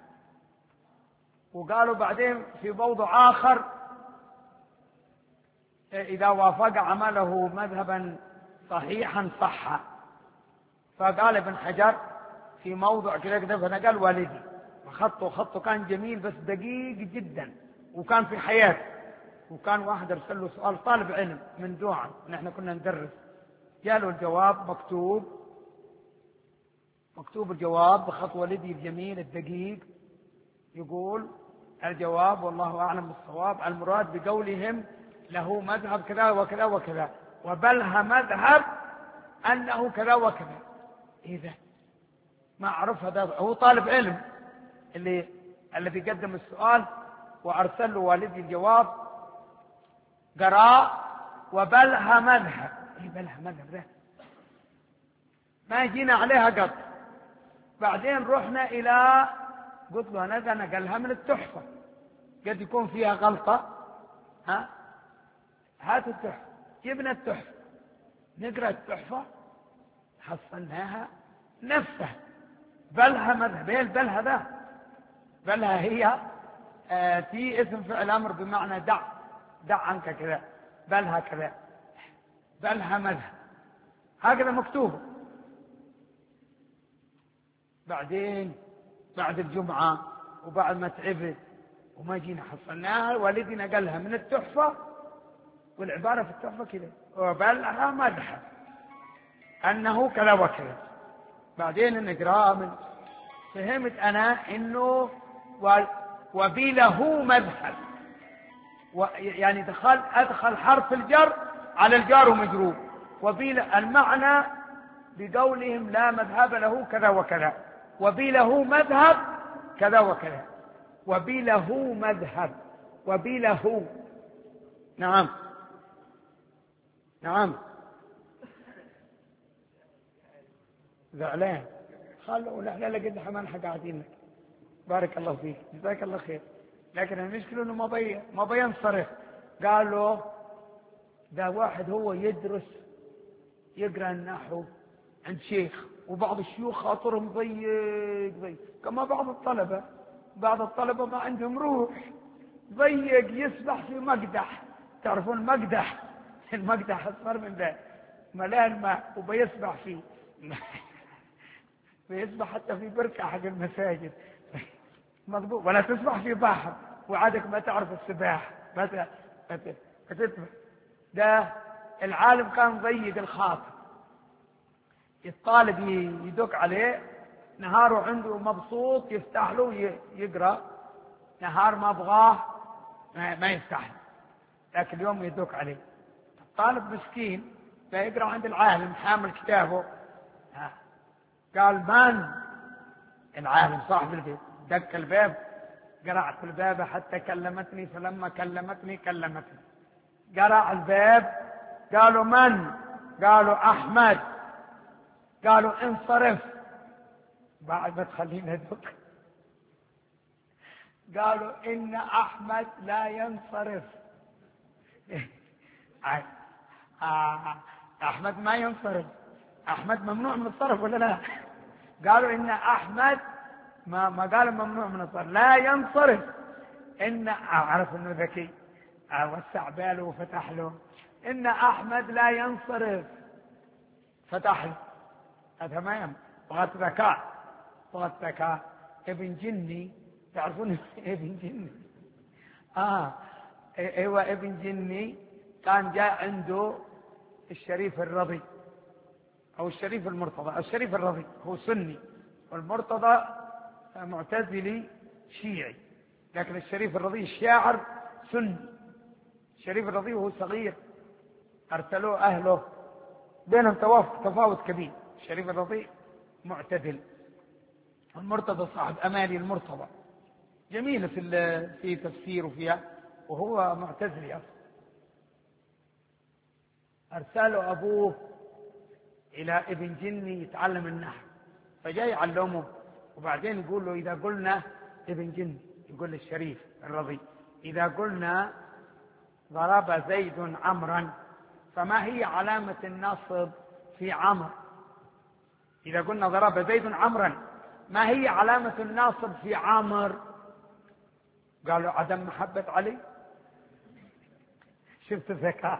وقالوا بعدين في موضع آخر إذا وافق عمله مذهبا صحيحا صح. فقال ابن حجر في موضع كذا كذا فنقل والدي وخطه خطه كان جميل بس دقيق جدا، وكان في حياته، وكان واحد ارسل له سؤال طالب علم من دوعا نحن كنا ندرس، جاله الجواب مكتوب مكتوب الجواب بخط والدي الجميل الدقيق، يقول الجواب والله أعلم بالصواب المراد بقولهم له مذهب كذا وكذا وكذا وبلها مذهب أنه كذا وكذا. إذا ما أعرف هذا هو طالب علم اللي الذي قدم السؤال وأرسل له والدي الجواب قراء وبلها مذهب. إيه بلها مذهب ده؟ ما جينا عليها قط. بعدين رحنا إلى قلت له أنا نقلها من التحفة قد يكون فيها غلطة، ها هات التحفة. جبنا التحفة نقرأ التحفة حصلناها نفسها بلها مذهب. ايه البلها ده؟ بلها هي آه في اسم فعل أمر بمعنى دع دع عنك كذا، بلها كذا، بلها مذهب هكذا مكتوبة. بعدين بعد الجمعة وبعد ما تعبت وما جينا حصلناها والدي نقلها من التحفة، والعبارة في التحفة كذا وبلها مذهب أنه كذا وكذا. بعدين نقرأ من فهمت أنا إنه وبله مذهب، يعني دخل أدخل حرف الجر على الجار ومجرور، وبيل المعنى بقولهم لا مذهب له كذا وكذا، وبله مذهب كذا وكذا، وبله مذهب وبله. نعم نعم زعلان خلوا لا لا قد حمان حق قاعدين لك بارك الله فيك جزاك الله خير، لكن المشكلة انه ما بي ما بينصرف. قالوا ده واحد هو يدرس يقرأ النحو عند شيخ، وبعض الشيوخ خاطرهم ضيق ضيق كما بعض الطلبة بعض الطلبة ما عندهم روح ضيق يسبح في مقدح. تعرفون مقدح؟ المقدح أصغر من ذا ملان ماء وبيسبح فيه بيسبح حتى في بركة حق المساجد مضبوط، ولا تسبح في بحر وعادك ما تعرف السباحة ما تسبح. ده العالم كان ضيق الخاطر، الطالب يدق عليه نهاره عنده مبسوط يفتح له يقرأ، نهار ما بغاه ما يفتح له، لكن اليوم يدق عليه. الطالب مسكين فيقرأ عند العالم حامل كتابه، قال من؟ العالم صاحب البيت. دق الباب قرعت الباب حتى كلمتني، فلما كلمتني كلمتني. قرع الباب قالوا من؟ قالوا أحمد. قالوا انصرف بعد ما تخلينا ذوق. قالوا إن أحمد لا ينصرف. أحمد ما ينصرف، أحمد ممنوع من الصرف ولا لا؟ قالوا إن أحمد ما ما قالوا ممنوع من الصرف، لا ينصرف. إن أعرف إنه ذكي، وسع باله وفتح له. إن أحمد لا ينصرف، فتح له. هذا ما يم بغت ذكاء، بغت ذكاء. ابن جني، تعرفون ابن جني؟ آه هو ابن جني كان جاء عنده الشريف الرضي أو الشريف المرتضى. الشريف الرضي هو سني، والمرتضى معتزلي شيعي، لكن الشريف الرضي الشاعر سني. الشريف الرضي وهو صغير أرسلوه أهله، بينهم تفاوت كبير. الشريف الرضي معتدل، المرتضى صاحب أمالي المرتضى جميلة في في تفسيره فيها، وهو معتزلي أصلا. أرسله أبوه إلى ابن جني يتعلم النحو، فجاء يعلمه، وبعدين يقول له إذا قلنا ابن جني، يقول للشريف الرضي إذا قلنا ضرب زيد عمرا فما هي علامة النصب في عمر؟ إذا قلنا ضرب زيد عمرا ما هي علامة الناصب في عامر؟ قالوا عدم محبة علي. شفت الذكاء؟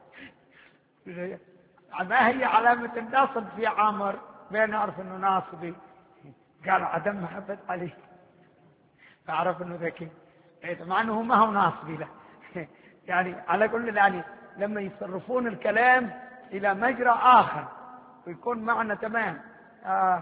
ما هي علامة الناصب في عامر؟ بين أعرف أنه ناصبي. قالوا عدم محبة علي، فأعرف أنه ذكي، مع أنه ما هو ناصبي له. يعني على كل يعني لما يصرفون الكلام إلى مجرى آخر ويكون معنى تمام. آه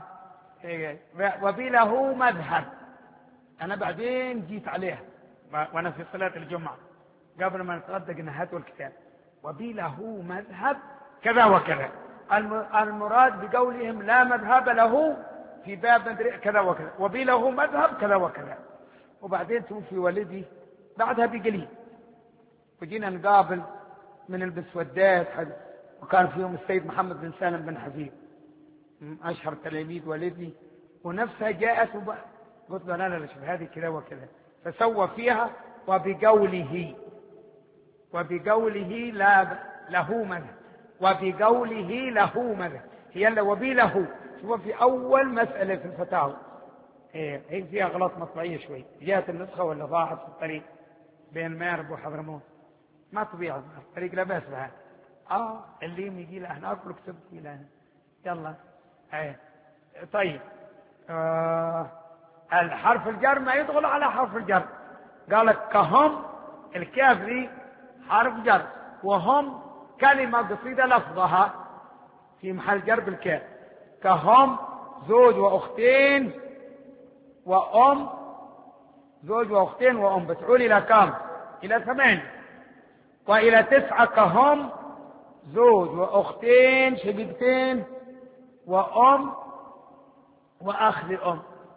وبله مذهب. أنا بعدين جيت عليها وأنا في صلاة الجمعة قبل ما نتغدى قلنا هاتوا الكتاب. وبله مذهب كذا وكذا، المراد بقولهم لا مذهب له في باب كذا وكذا، وبله مذهب كذا وكذا. وبعدين توفي والدي بعدها بقليل، وجينا نقابل من المسودات، وكان فيهم السيد محمد بن سالم بن حبيب أشهر تلاميذ والدي، ونفسها جاءت وب... قلت له لا لا شوف هذه كذا وكذا، فسوى فيها وبقوله وبقوله لا له مذهب، وبقوله له مذهب، هي الا وبله. شوف في أول مسألة في الفتاوى هي فيها غلط مطبعية شوي، جاءت النسخة ولا ضاعت في الطريق بين مارب وحضرموت، ما طبيعة الطريق لا بأس بها. اه اللي يجي له هناك وكتب له يلا. ايه طيب. آه الحرف الجر ما يدخل على حرف الجر. قال لك كهم، الكاف ذي حرف جر، وهم كلمة قصيدة لفظها في محل جر بالكاف. كهم زوج وأختين وأم، زوج وأختين وأم، بتعول إلى كم؟ إلى ثمان وإلى تسعة. كهم زوج وأختين شقيقتين وأم وأخ لأم،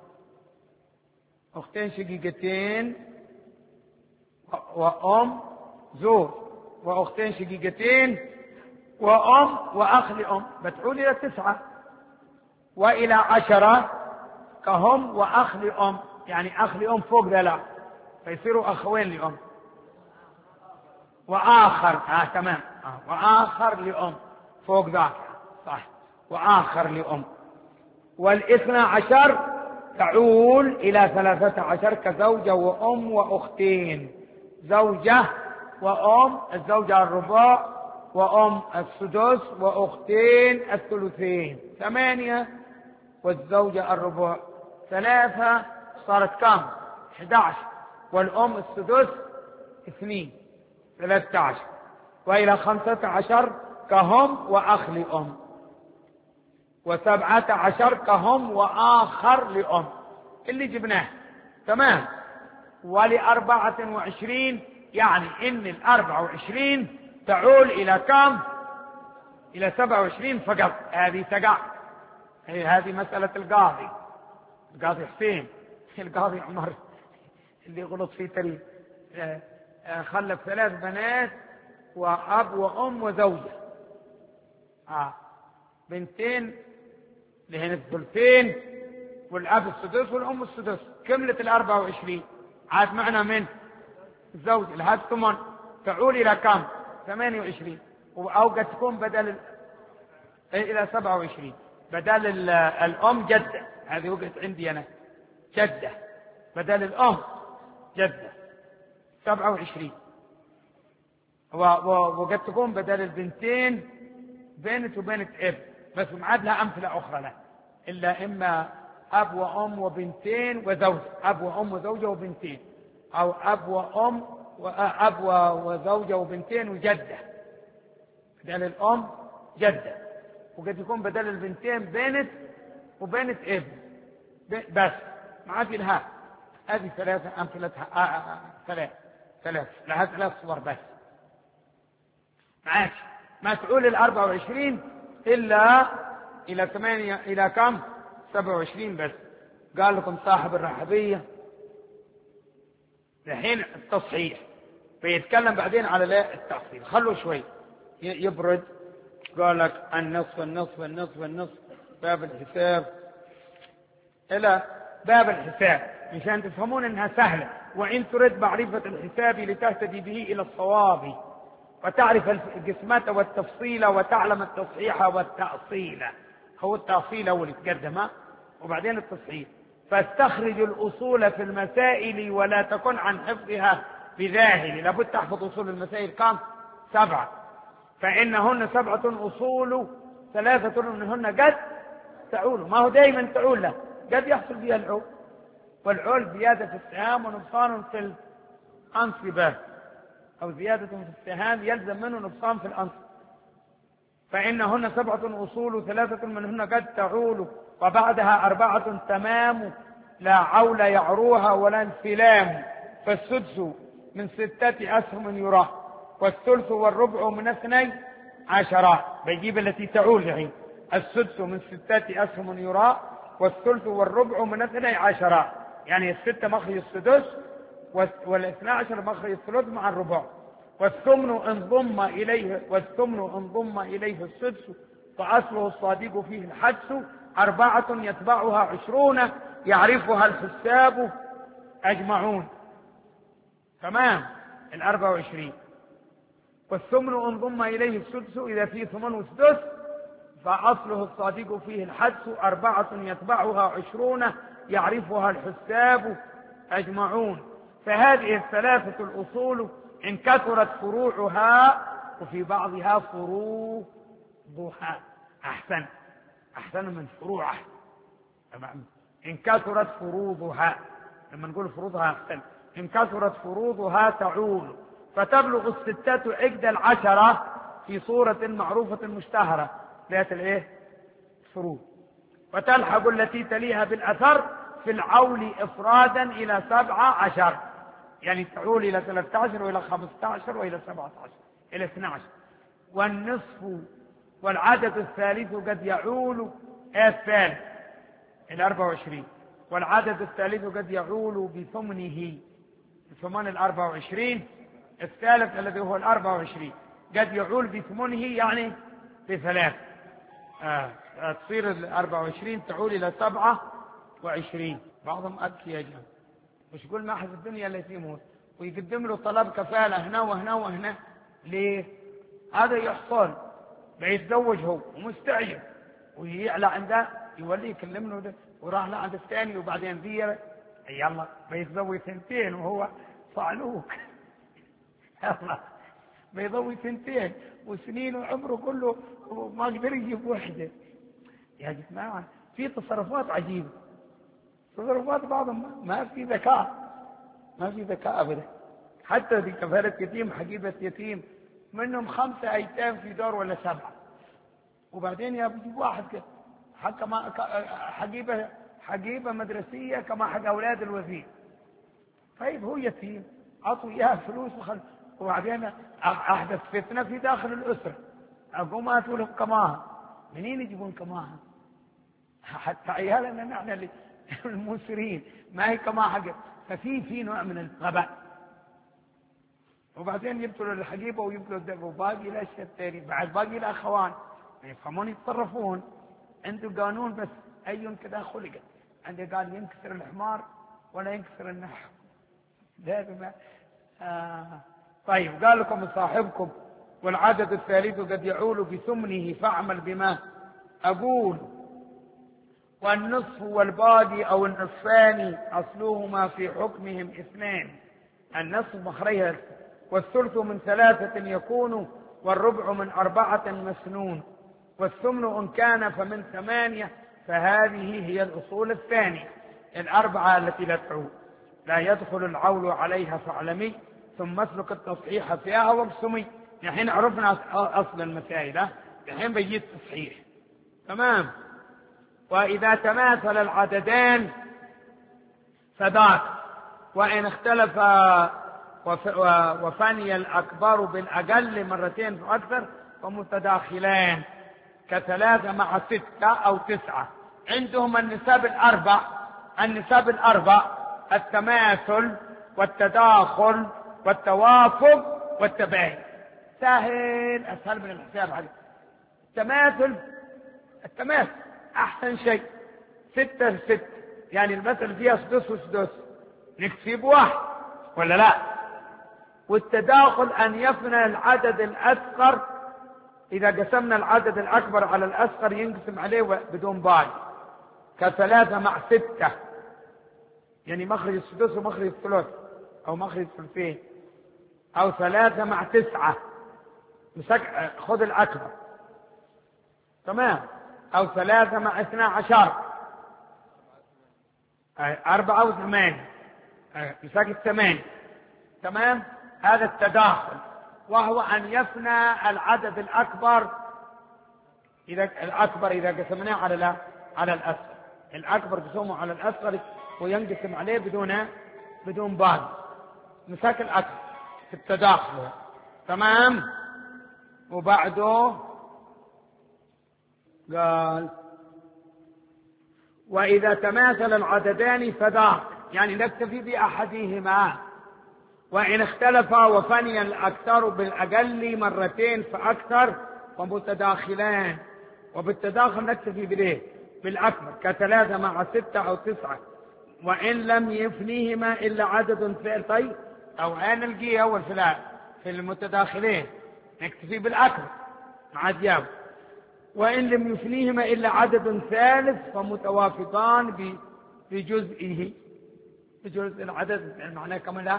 أختين شقيقتين وأم، زوج وأختين شقيقتين وأم وأخ لأم، بتعود إلى تسعة. وإلى عشرة كهم وأخ لأم، يعني أخ لأم فوق ذلك فيصيروا أخوين لأم. وآخر آه تمام آه. وآخر لأم فوق ذاك صح، وآخر لأم. والاثنى عشر تعول إلى ثلاثة عشر كزوجة وأم وأختين، زوجة وأم الزوجة الرباع وأم السدس وأختين الثلثين، ثمانية والزوجة الرباع ثلاثة، صارت كم؟ أحد عشر. والأم السدس اثنين، ثلاثة عشر. وإلى خمسة عشر كهم وأخ لأم، وسبعة عشر كهم وآخر لأم اللي جبناه تمام. ولأربعة وعشرين يعني إن الأربعة وعشرين تعول إلى كم؟ إلى سبعة وعشرين فقط. هذه تقع، هذه مسألة القاضي، القاضي حسين، القاضي عمر اللي غلط في تاريخ، خلف ثلاث بنات وأب وأم وزوجة، آه. بنتين اللي هنا الثلثين والأب السدس والأم السدس، كملة الأربعة وعشرين. عاد معنا من الزوج لهذا ثمن تعول إلى كم؟ ثمانية وعشرين. أو قد تكون بدل إلى سبعة وعشرين، بدل الأم جدة. هذه وقت عندي أنا جدة، بدل الأم جدة سبعة وعشرين. وقد تكون بدل البنتين بنت وبنت اب، بس معاد لها أمثلة أخرى لا، إلا إما أب وأم وبنتين وزوج، أب وأم وزوجة وبنتين، أو أب وأم وأب وزوجة وبنتين وجدة، بدل الأم جدة. وقد يكون بدل البنتين بنت وبنت اب بس، معاد لها. هذه ثلاثة أمثلتها، ثلاث ثلاث لها ثلاث صور بس. معاش ما تعول الأربعة وعشرين إلا إلى ثمانية، إلى كم؟ سبعة وعشرين بس. قال لكم صاحب الرحبية الحين التصحيح، بيتكلم بعدين على التأصيل، خلوا شوي يبرد. قال لك النصف النصف النصف النصف، باب الحساب إلى باب الحساب مشان تفهمون أنها سهلة. وإن ترد معرفة الحساب لتهتدي به إلى الصواب، وتعرف القسمة والتفصيل، وتعلم التصحيح والتأصيل. هو التأصيل أول يتقدم وبعدين التصحيح. فاستخرج الأصول في المسائل ولا تكن عن حفظها بذاهل. لابد تحفظ أصول المسائل كم؟ سبعة. فإنهن سبعة أصول، ثلاثة منهن قد تعول. ما هو دائما تعول له، قد يحصل بها العول، والعول زيادة في السهام ونقصان في الأنصبة، أو زيادة في السهام يلزم منه نقصان في الأنصب. فإنهن سبعة أصول، ثلاثة منهن قد تعول، وبعدها أربعة تمام لا عول يعروها ولا انسلام. فالسدس من ستة أسهم يراه، والثلث والربع من اثني عشرة. بيجيب التي تعول يعني. السدس من ستة أسهم يراه، والثلث والربع من اثني عشرة، يعني الستة مخرج السدس والاثنى عشر مخرج الثلث مع الربع. والثمن انضم إليه والثمن انضم إليه السدس، فأصله الصادق فيه الحدس. أربعة يتبعها عشرون، يعرفها الحساب أجمعون. تمام الأربع وعشرين. والثمن انضم إليه السدس إذا فيه ثمن وسدس، فأصله الصادق فيه الحدس. أربعة يتبعها عشرون، يعرفها الحساب أجمعون. فهذه الثلاثة الأصول إن كثرت فروعها، وفي بعضها فروضها. أحسن أحسن من فروعها. إن كثرت فروضها، لما نقول فروضها أحسن. إن كثرت فروضها تعول، فتبلغ الستة عقد العشرة في صورة معروفة مشتهرة، ذات الايه؟ فروض. وتلحق التي تليها بالأثر في العول إفرادا إلى سبعة عشر، يعني تعول إلى ثلاثة عشر وإلى خمسة عشر وإلى سبعة عشر إلى اثنى عشر. والنصف والعدد الثالث قد يعول الثالث إلى أربعة وعشرين. والعدد الثالث قد يعول بثمنه، بثمن الأربعة وعشرين. الثالث الذي هو الأربعة وعشرين قد يعول بثمنه، يعني بثلاث. آه. تصير الأربعة وعشرين تعول إلى سبعة وعشرين. بعضهم أبكي يا جماعة، مش يقول ما أحد الدنيا التي يموت ويقدم له طلب كفالة هنا وهنا وهنا. ليه؟ هذا يحصل بيتزوج هو ومستعجل ويعلى عنده، يولي يكلمنا ده وراح لعند الثاني، وبعدين ذي يلا بيتزوج ثنتين وهو صعلوك. يلا بيضوي ثنتين وسنين وعمره كله ما قدر يجيب وحده. يا جماعة في تصرفات عجيبة، تصرفات بعضهم ما في ذكاء، ما في ذكاء أبدا. حتى في كفالة يتيم، حقيبة يتيم منهم خمسة أيتام في دار ولا سبعة، وبعدين يا بيجيب واحد حق ما حقيبة حقيبة مدرسية كما حق أولاد الوزير. طيب هو يتيم، أعطوا إياه فلوس وخل... وبعدين أحدث فتنة في داخل الأسرة، أقوم أتوا لهم كماها. منين يجيبون كماها؟ حتى عيالنا نحن المسرين ما هي كماها حق. ففي في نوع من الغباء. وبعدين يبتلوا الحقيبة ويبتلوا الدب، وباقي الأشياء التانية بعد، باقي الأخوان ما يفهمون يتصرفون. عنده قانون بس أي كذا خلقت، عنده قال ينكسر الحمار ولا ينكسر النحو. لازم آه. طيب قال لكم صاحبكم والعدد الثالث قد يعول بثمنه فاعمل بما أقول، والنصف والباقي أو النصفان أصلهما في حكمهم اثنان، النصف مخرجها، والثلث من ثلاثة يكون، والربع من أربعة مسنون، والثمن إن كان فمن ثمانية، فهذه هي الأصول الثانية الأربعة التي لا تعول، لا يدخل العول عليها فاعلمي، ثم اسلك التصحيح فيها وابسمي. الحين عرفنا أصل المسائل، الحين بيجي التصحيح. تمام. وإذا تماثل العددان فذاك، وإن اختلف وفني الأكبر بالأقل مرتين فأكثر فمتداخلان، كثلاثة مع ستة أو تسعة. عندهم النساب الأربع، النساب الأربع التماثل والتداخل والتوافق والتباين. سهل، أسهل من الحساب عليه. التماثل التماثل أحسن شيء، ستة ستة، يعني المثل فيها سدس وسدس، نكتب واحد ولا لا؟ والتداخل أن يفنى العدد الأصغر، إذا قسمنا العدد الأكبر على الأصغر ينقسم عليه بدون باقي، كثلاثة مع ستة، يعني مخرج السدس ومخرج الثلث أو مخرج الثلثين، أو ثلاثة مع تسعة، مسك خذ الأكبر. تمام. أو ثلاثة مع اثنى عشر، أربعة وثمانية، مسك الثمانية. تمام. هذا التداخل، وهو أن يفنى العدد الأكبر، إذا الأكبر إذا قسمناه على لا على الأصغر، الأكبر قسمه على الأصغر وينقسم عليه بدون بدون باقي، مسك الأكبر في التداخل. تمام. وبعده قال وإذا تماثل العددان فذاك، يعني نكتفي بأحدهما، وإن اختلفا وفني الأكثر بالأقل مرتين فأكثر فمتداخلان، وبالتداخل نكتفي بليه بالأكبر، كثلاثة مع ستة أو تسعة، وإن لم يفنيهما إلا عدد ثالث. طيب أو أين نلقيه أول في في المتداخلين؟ نكتفي بالأكبر مع الجواب. وإن لم يفنيهما إلا عدد ثالث فمتوافقان بجزئه، بجزء العدد، معناه كمان لا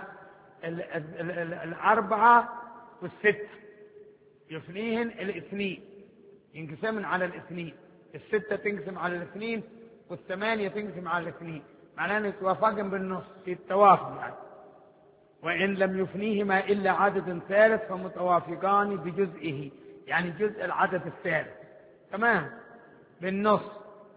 الأربعة والست يفنيهن الاثنين، ينقسمن على الاثنين، الستة تنقسم على الاثنين والثمانية تنقسم على الاثنين، معناه يتوافقن بالنص في التوافق يعني. وإن لم يفنيهما إلا عدد ثالث فمتوافقان بجزئه، يعني جزء العدد الثالث. تمام. بالنص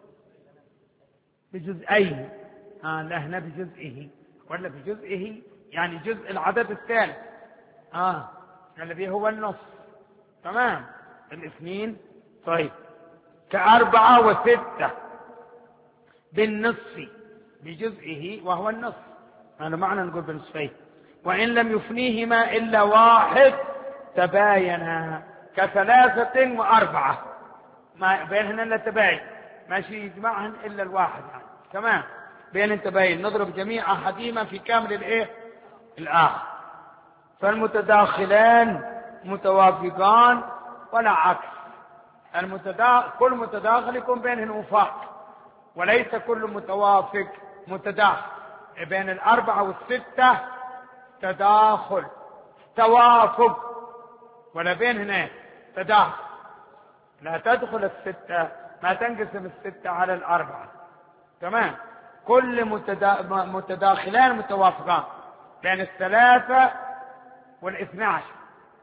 بجزئين، آه لا هنا بجزئه ولا بجزئه، يعني جزء العدد الثالث، اه الذي هو النص. تمام. الاثنين. طيب كأربعة وستة بالنصف بجزئه وهو النص، هذا معنى نقول بالنصفين. وإن لم يفنيهما إلا واحد تباينا، كثلاثة وأربعة، ما بينهن إلا تباين، ماشي يجمعهن إلا الواحد يعني. تمام. بين تباين نضرب جميع أحدهما في كامل الإيه الآخر، فالمتداخلان متوافقان ولا عكس. المتداخل كل متداخل يكون بينهن وفاق، وليس كل متوافق متداخل. بين الأربعة والستة تداخل توافق، ولا بينهن تداخل. لا تدخل الستة، ما تنقسم الستة على الأربعة. تمام. كل متدا... متداخلان متوافقان، بين الثلاثة والاثنى عشر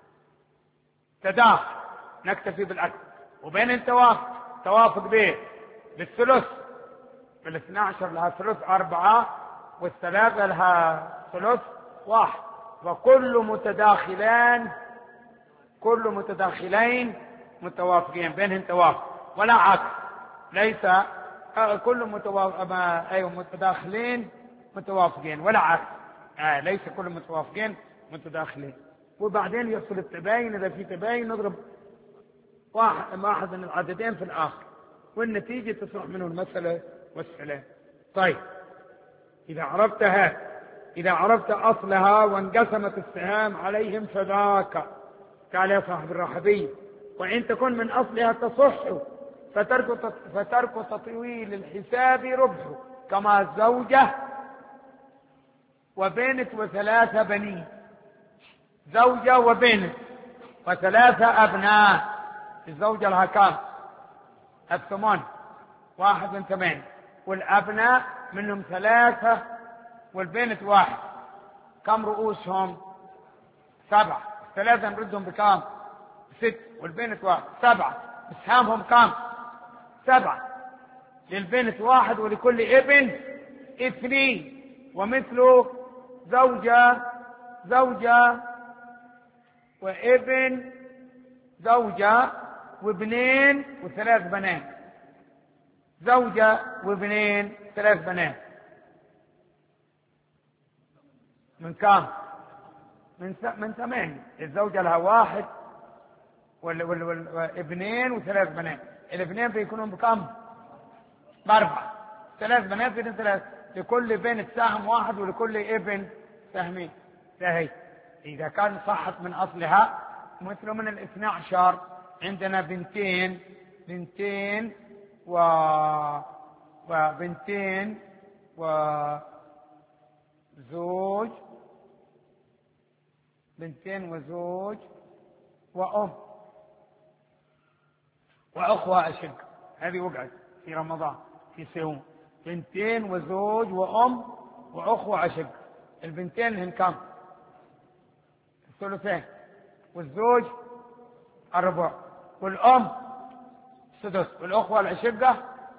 تداخل نكتفي بالأكثر، وبين التوافق توافق به بالثلث، بالاثنى عشر لها ثلث أربعة والثلاثة لها ثلث واحد. وكل متداخلان كل متداخلين متوافقين، بينهم توافق ولا عكس. ليس كل متوافق أيوة متداخلين متوافقين ولا عكس، آه ليس كل متوافقين متداخلين. وبعدين يحصل التباين، إذا في تباين نضرب واحد واحد من العددين في الآخر، والنتيجة تصلح منه المسألة والسلام. طيب إذا عرفتها، إذا عرفت أصلها وانقسمت السهام عليهم فذاك. قال يا صاحب الراحبية: وإن تكن من أصلها تصح فترك فترك تطويل الحساب ربح، كما الزوجة وبنت وثلاثة بنين. زوجة وبنت وثلاثة أبناء. الزوجة لها كام؟ الثمان، واحد من ثمان، والأبناء منهم ثلاثة والبنت واحد. كم رؤوسهم؟ سبعة. الثلاثة نردهم بكام؟ ست، والبنت واحد. سبعة. اسهامهم كام؟ سبعة. للبنت واحد ولكل ابن اثنين، ومثله زوجة زوجة وابن زوجة وابنين وثلاث بنات. زوجة وابنين ثلاث بنات من كام؟ من من ثمانية. الزوجة لها واحد والابنين وثلاث بنات. الاثنين بيكونوا بكم؟ بأربعة. ثلاث بنات بين ثلاث، لكل بنت سهم واحد ولكل ابن سهمين. فهي إذا كان صحت من أصلها، مثل من الاثنى عشر عندنا بنتين بنتين و وبنتين وزوج بنتين وزوج وأم وأخوة أشق. هذه وقعت في رمضان في صيام. بنتين وزوج وأم وأخوة أشق. البنتين هن كم؟ الثلثين، والزوج الربع، والأم السدس، والأخوة الأشقة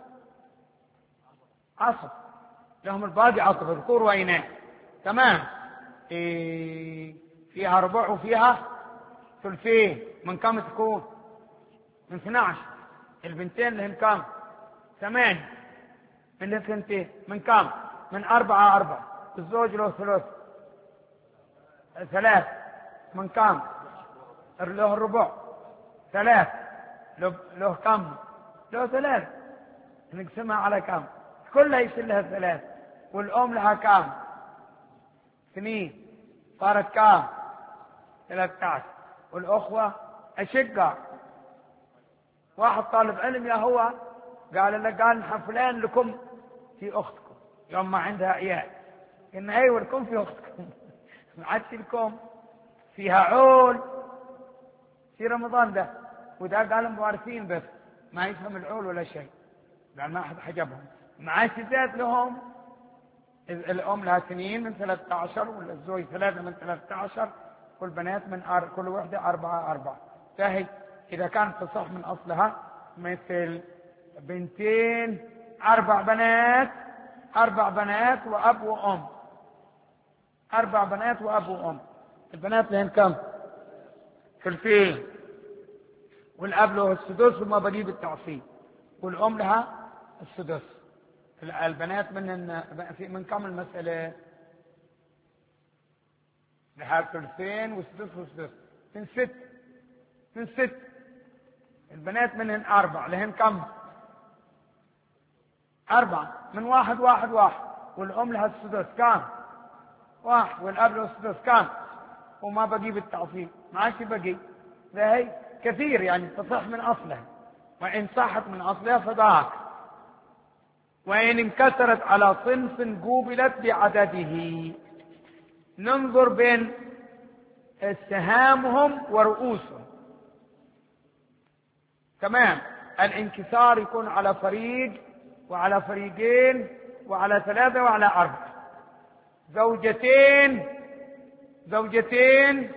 عصب، لهم الباقي عصب، ذكور وإناث. تمام. إيه فيها ربع وفيها ثلثين. من كم تكون؟ من اثنى عشر. البنتين اللي هن كم؟ ثمانية. من الثنتين من كم؟ من أربعة أربعة. الزوج له ثلث ثلاث. من كم؟ له الربع ثلاث. له, له كم؟ له ثلاث. نقسمها على كم؟ كلها يصير لها ثلاث. والأم لها كم؟ اثنين. صارت كم؟ ثلاثة عشر. والأخوة أشقة. واحد طالب علم يا هو قال له قال نحن فلان لكم في أختكم يوم ما عندها عيال. قلنا أيوة لكم في أختكم ما عادش لكم فيها عول في رمضان ده. وده قال موارثين بس ما يفهم العول ولا شيء، قال ما أحد حجبهم. معاش زاد لهم. الأم لها اثنين من ثلاثة عشر، والزوج ثلاثة من ثلاثة عشر، والبنات من أر... كل واحدة أربعة أربعة. فهي إذا كانت تصح من أصلها مثل بنتين أربع بنات أربع بنات وأب وأم. أربع بنات وأب وأم. البنات لهن كم؟ ثلثين، والأب له السدس وما بقي بالتعصيب، والأم لها السدس. البنات من من كم المسألة؟ لها ثلثين وسدس وسدس. من ست. من ست. البنات منهن أربع. لهن كم؟ أربعة. من واحد واحد واحد. والأم لها السدس كام؟ واحد. والأب له السدس كام؟ وما بقي بالتعصيب. ما عادش بقي. فهي كثير يعني تصح من أصلها. وإن صحت من أصلها فذاك. وإن انكسرت على صنف قوبلت بعدده. ننظر بين سهامهم ورؤوسهم. تمام. الانكسار يكون على فريق وعلى فريقين وعلى ثلاثة وعلى أربعة. زوجتين زوجتين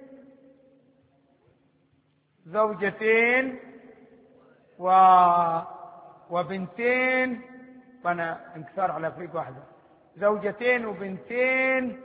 زوجتين و وبنتين. وانا انكسار على فريق واحدة. زوجتين وبنتين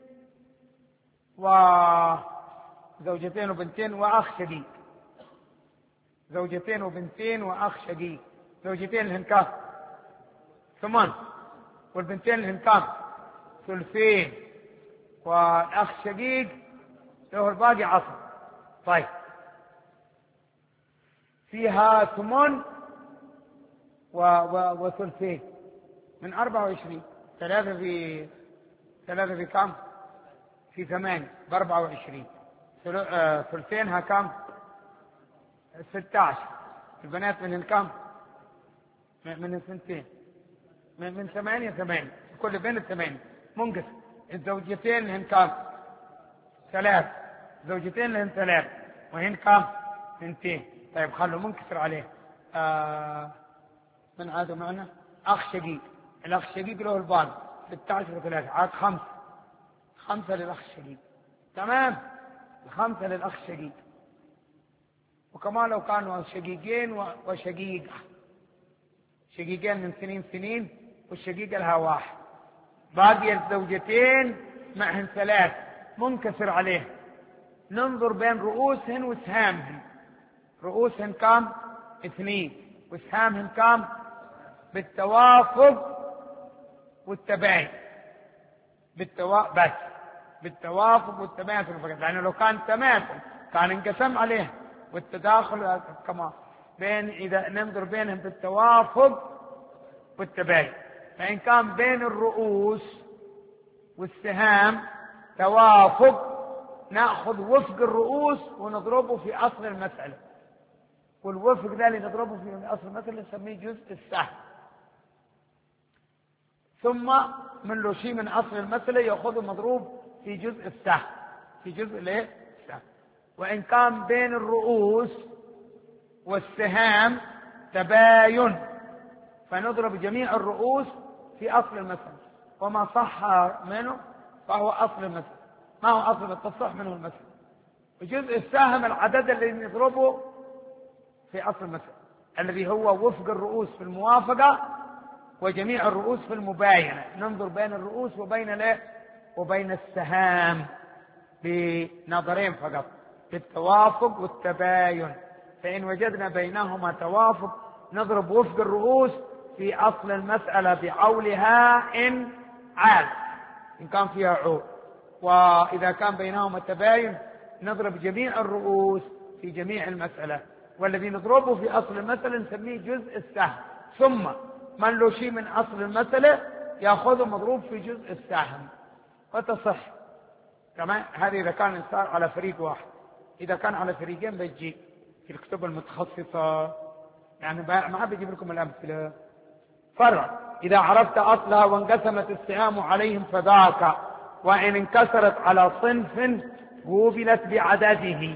و زوجتين وبنتين وأخ شقيق. زوجتين وبنتين وأخ شقيق. زوجتين لهن كام؟ ثمان. والبنتين لهن كام؟ ثلثين. والأخ شقيق له الباقي عصر. طيب فيها ثمن وثلثين من أربعة وعشرين. ثلاثة في ثلاثة في كم؟ في ثمانية بأربعة وعشرين. ثلثينها كم؟ ستة عشر. البنات من كم؟ من الثنتين من, من ثمانية ثمانية، كل بين الثمانية منقسم. الزوجتين هن كم؟ ثلاث. زوجتين لهن ثلاث وهن كم؟ اثنتين. طيب خلوا منكسر عليه. آه من عادوا معنا؟ أخ شقيق. الأخ الشقيق له البعض ستة عشر وثلاثة، عاد خمس. خمسة للأخ الشقيق. تمام؟ الخمسة للأخ الشقيق. وكمان لو كانوا شقيقين وشقيقة، شقيقين من سنين سنين والشقيقة لها واحد، باقي الزوجتين معهن ثلاث منكسر عليه. ننظر بين رؤوسهن وسهامهن. رؤوسهن كم؟ اثنين. وسهامهن كم؟ بالتوافق والتباين. بالتوا... بس بالتوافق والتباين فقط، لأنه لو كان تماثل كان انقسم عليه. والتداخل كما بين، إذا ننظر بينهم بالتوافق والتباين. فإن كان بين الرؤوس والسهام توافق نأخذ وفق الرؤوس ونضربه في أصل المسألة، والوفق ده اللي نضربه في أصل المسألة نسميه جزء السهم. ثم من له شيء من أصل المسألة يأخذه مضروب في جزء السهم، في جزء ليه؟ السهم. وإن كان بين الرؤوس والسهام تباين فنضرب جميع الرؤوس في أصل المسألة، وما صح منه فهو أصل المسألة. ما هو أصل التصح منه المسألة؟ وجزء السهم العدد اللي نضربه في أصل المسألة الذي هو وفق الرؤوس في الموافقة وجميع الرؤوس في المباينة. ننظر بين الرؤوس وبين لا وبين السهام بنظرين فقط، بالتوافق والتباين. فإن وجدنا بينهما توافق نضرب وفق الرؤوس في أصل المسألة بعولها إن عال، إن كان فيها عول. وإذا كان بينهما تباين نضرب جميع الرؤوس في جميع المسألة، والذي نضربه في أصل المسألة نسميه جزء السهم. ثم من له شيء من أصل المسألة يأخذه مضروب في جزء السهم وتصح. كمان هذه إذا كان الإنسان على فريق واحد. إذا كان على فريقين بيجي في الكتب المتخصصة، يعني ما بجيب لكم الأمثلة. فرع إذا عرفت أصلها وانقسمت السهام عليهم فذاك، وإن انكسرت على صنف قوبلت بعدده.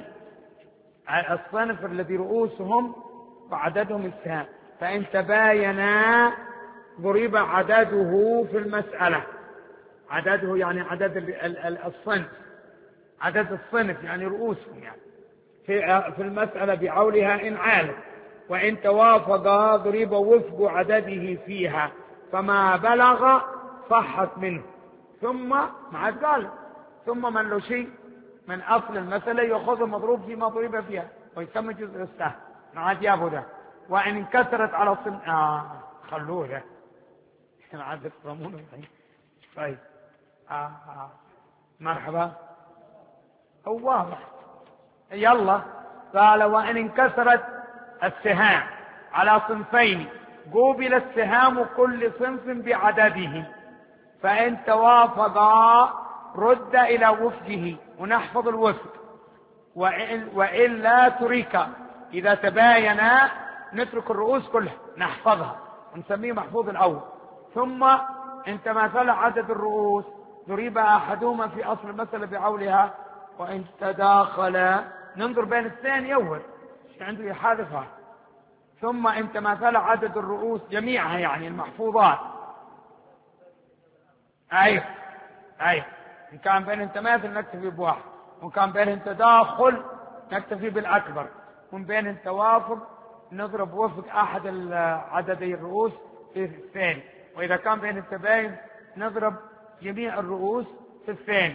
الصنف الذي رؤوسهم وعددهم السهام، فإن تباينا ضرب عدده في المسألة. عدده يعني عدد الصنف، عدد الصنف يعني رؤوسهم يعني في المسألة بعولها إن عالت. وإن توافقا ضرب وفق عدده فيها، فما بلغ صحت منه. ثم مع قال ثم من له شيء من أصل المسألة يأخذ مضروب فيما ضرب فيها ويسمى جزء السهم. عاد يابو ده. وإن انكسرت على صن آه خلوه ده عاد يفهمونه. طيب آه آه. مرحبا. هو واضح. يلا قال وإن انكسرت السهام على صنفين قوبل السهام كل صنف بعدده، فإن توافقا رد إلى وفقه ونحفظ الوفق، وإلا ترك. إذا تباينا نترك الرؤوس كلها نحفظها ونسميه محفوظ الأول. ثم إن تماثل عدد الرؤوس ضرب أحدهما في أصل المسألة بعولها، وإن تداخل ننظر بين الاثنين يول عنده يحادثها. ثم إن تماثل عدد الرؤوس جميعها يعني المحفوظات. أي أي إن كان بينهم تماثل نكتفي بواحد، وإن كان بينهم تداخل نكتفي بالأكبر، وإن بينهم توافق نضرب وفق أحد عددي الرؤوس في الثاني، وإذا كان بينهم تباين نضرب جميع الرؤوس في الثاني.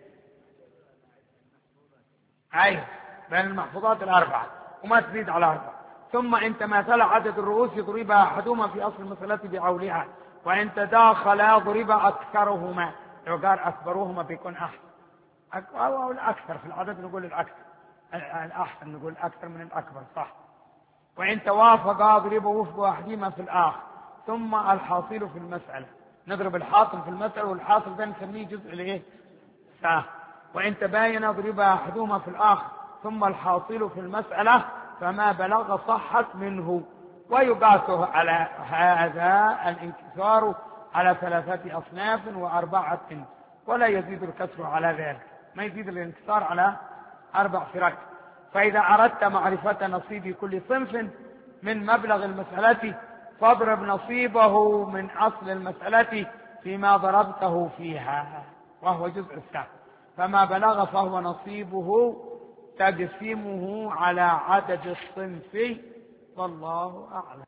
أي بين المحفوظات الأربعة وما تزيد على أربعة. ثم إن تماثل عدد الرؤوس يضربها أحدهما في أصل المسألة بعولها، وإن تداخلا ضرب أكثرهما. لو قال أكبرهما بيكون أحسن، أو الأكثر في العدد نقول الأكثر، الأحسن نقول أكثر من الأكبر صح. وإن توافق أضرب وفق أحدهما في الآخر ثم الحاصل في المسألة. نضرب الحاصل في المسألة، والحاصل ده نسميه جزء الايه؟ سهم. وإن تباين أضرب أحدهما في الآخر ثم الحاصل في المسألة فما بلغ صحت منه. ويقاسه على هذا الانكسار على ثلاثة أصناف وأربعة، ولا يزيد الكسر على ذلك، ما يزيد الانكسار على أربع فرق. فإذا أردت معرفة نصيب كل صنف من مبلغ المسألة فاضرب نصيبه من أصل المسألة فيما ضربته فيها، وهو جزء السهم. فما بلغ فهو نصيبه تقسيمه على عدد الصنف، والله أعلم.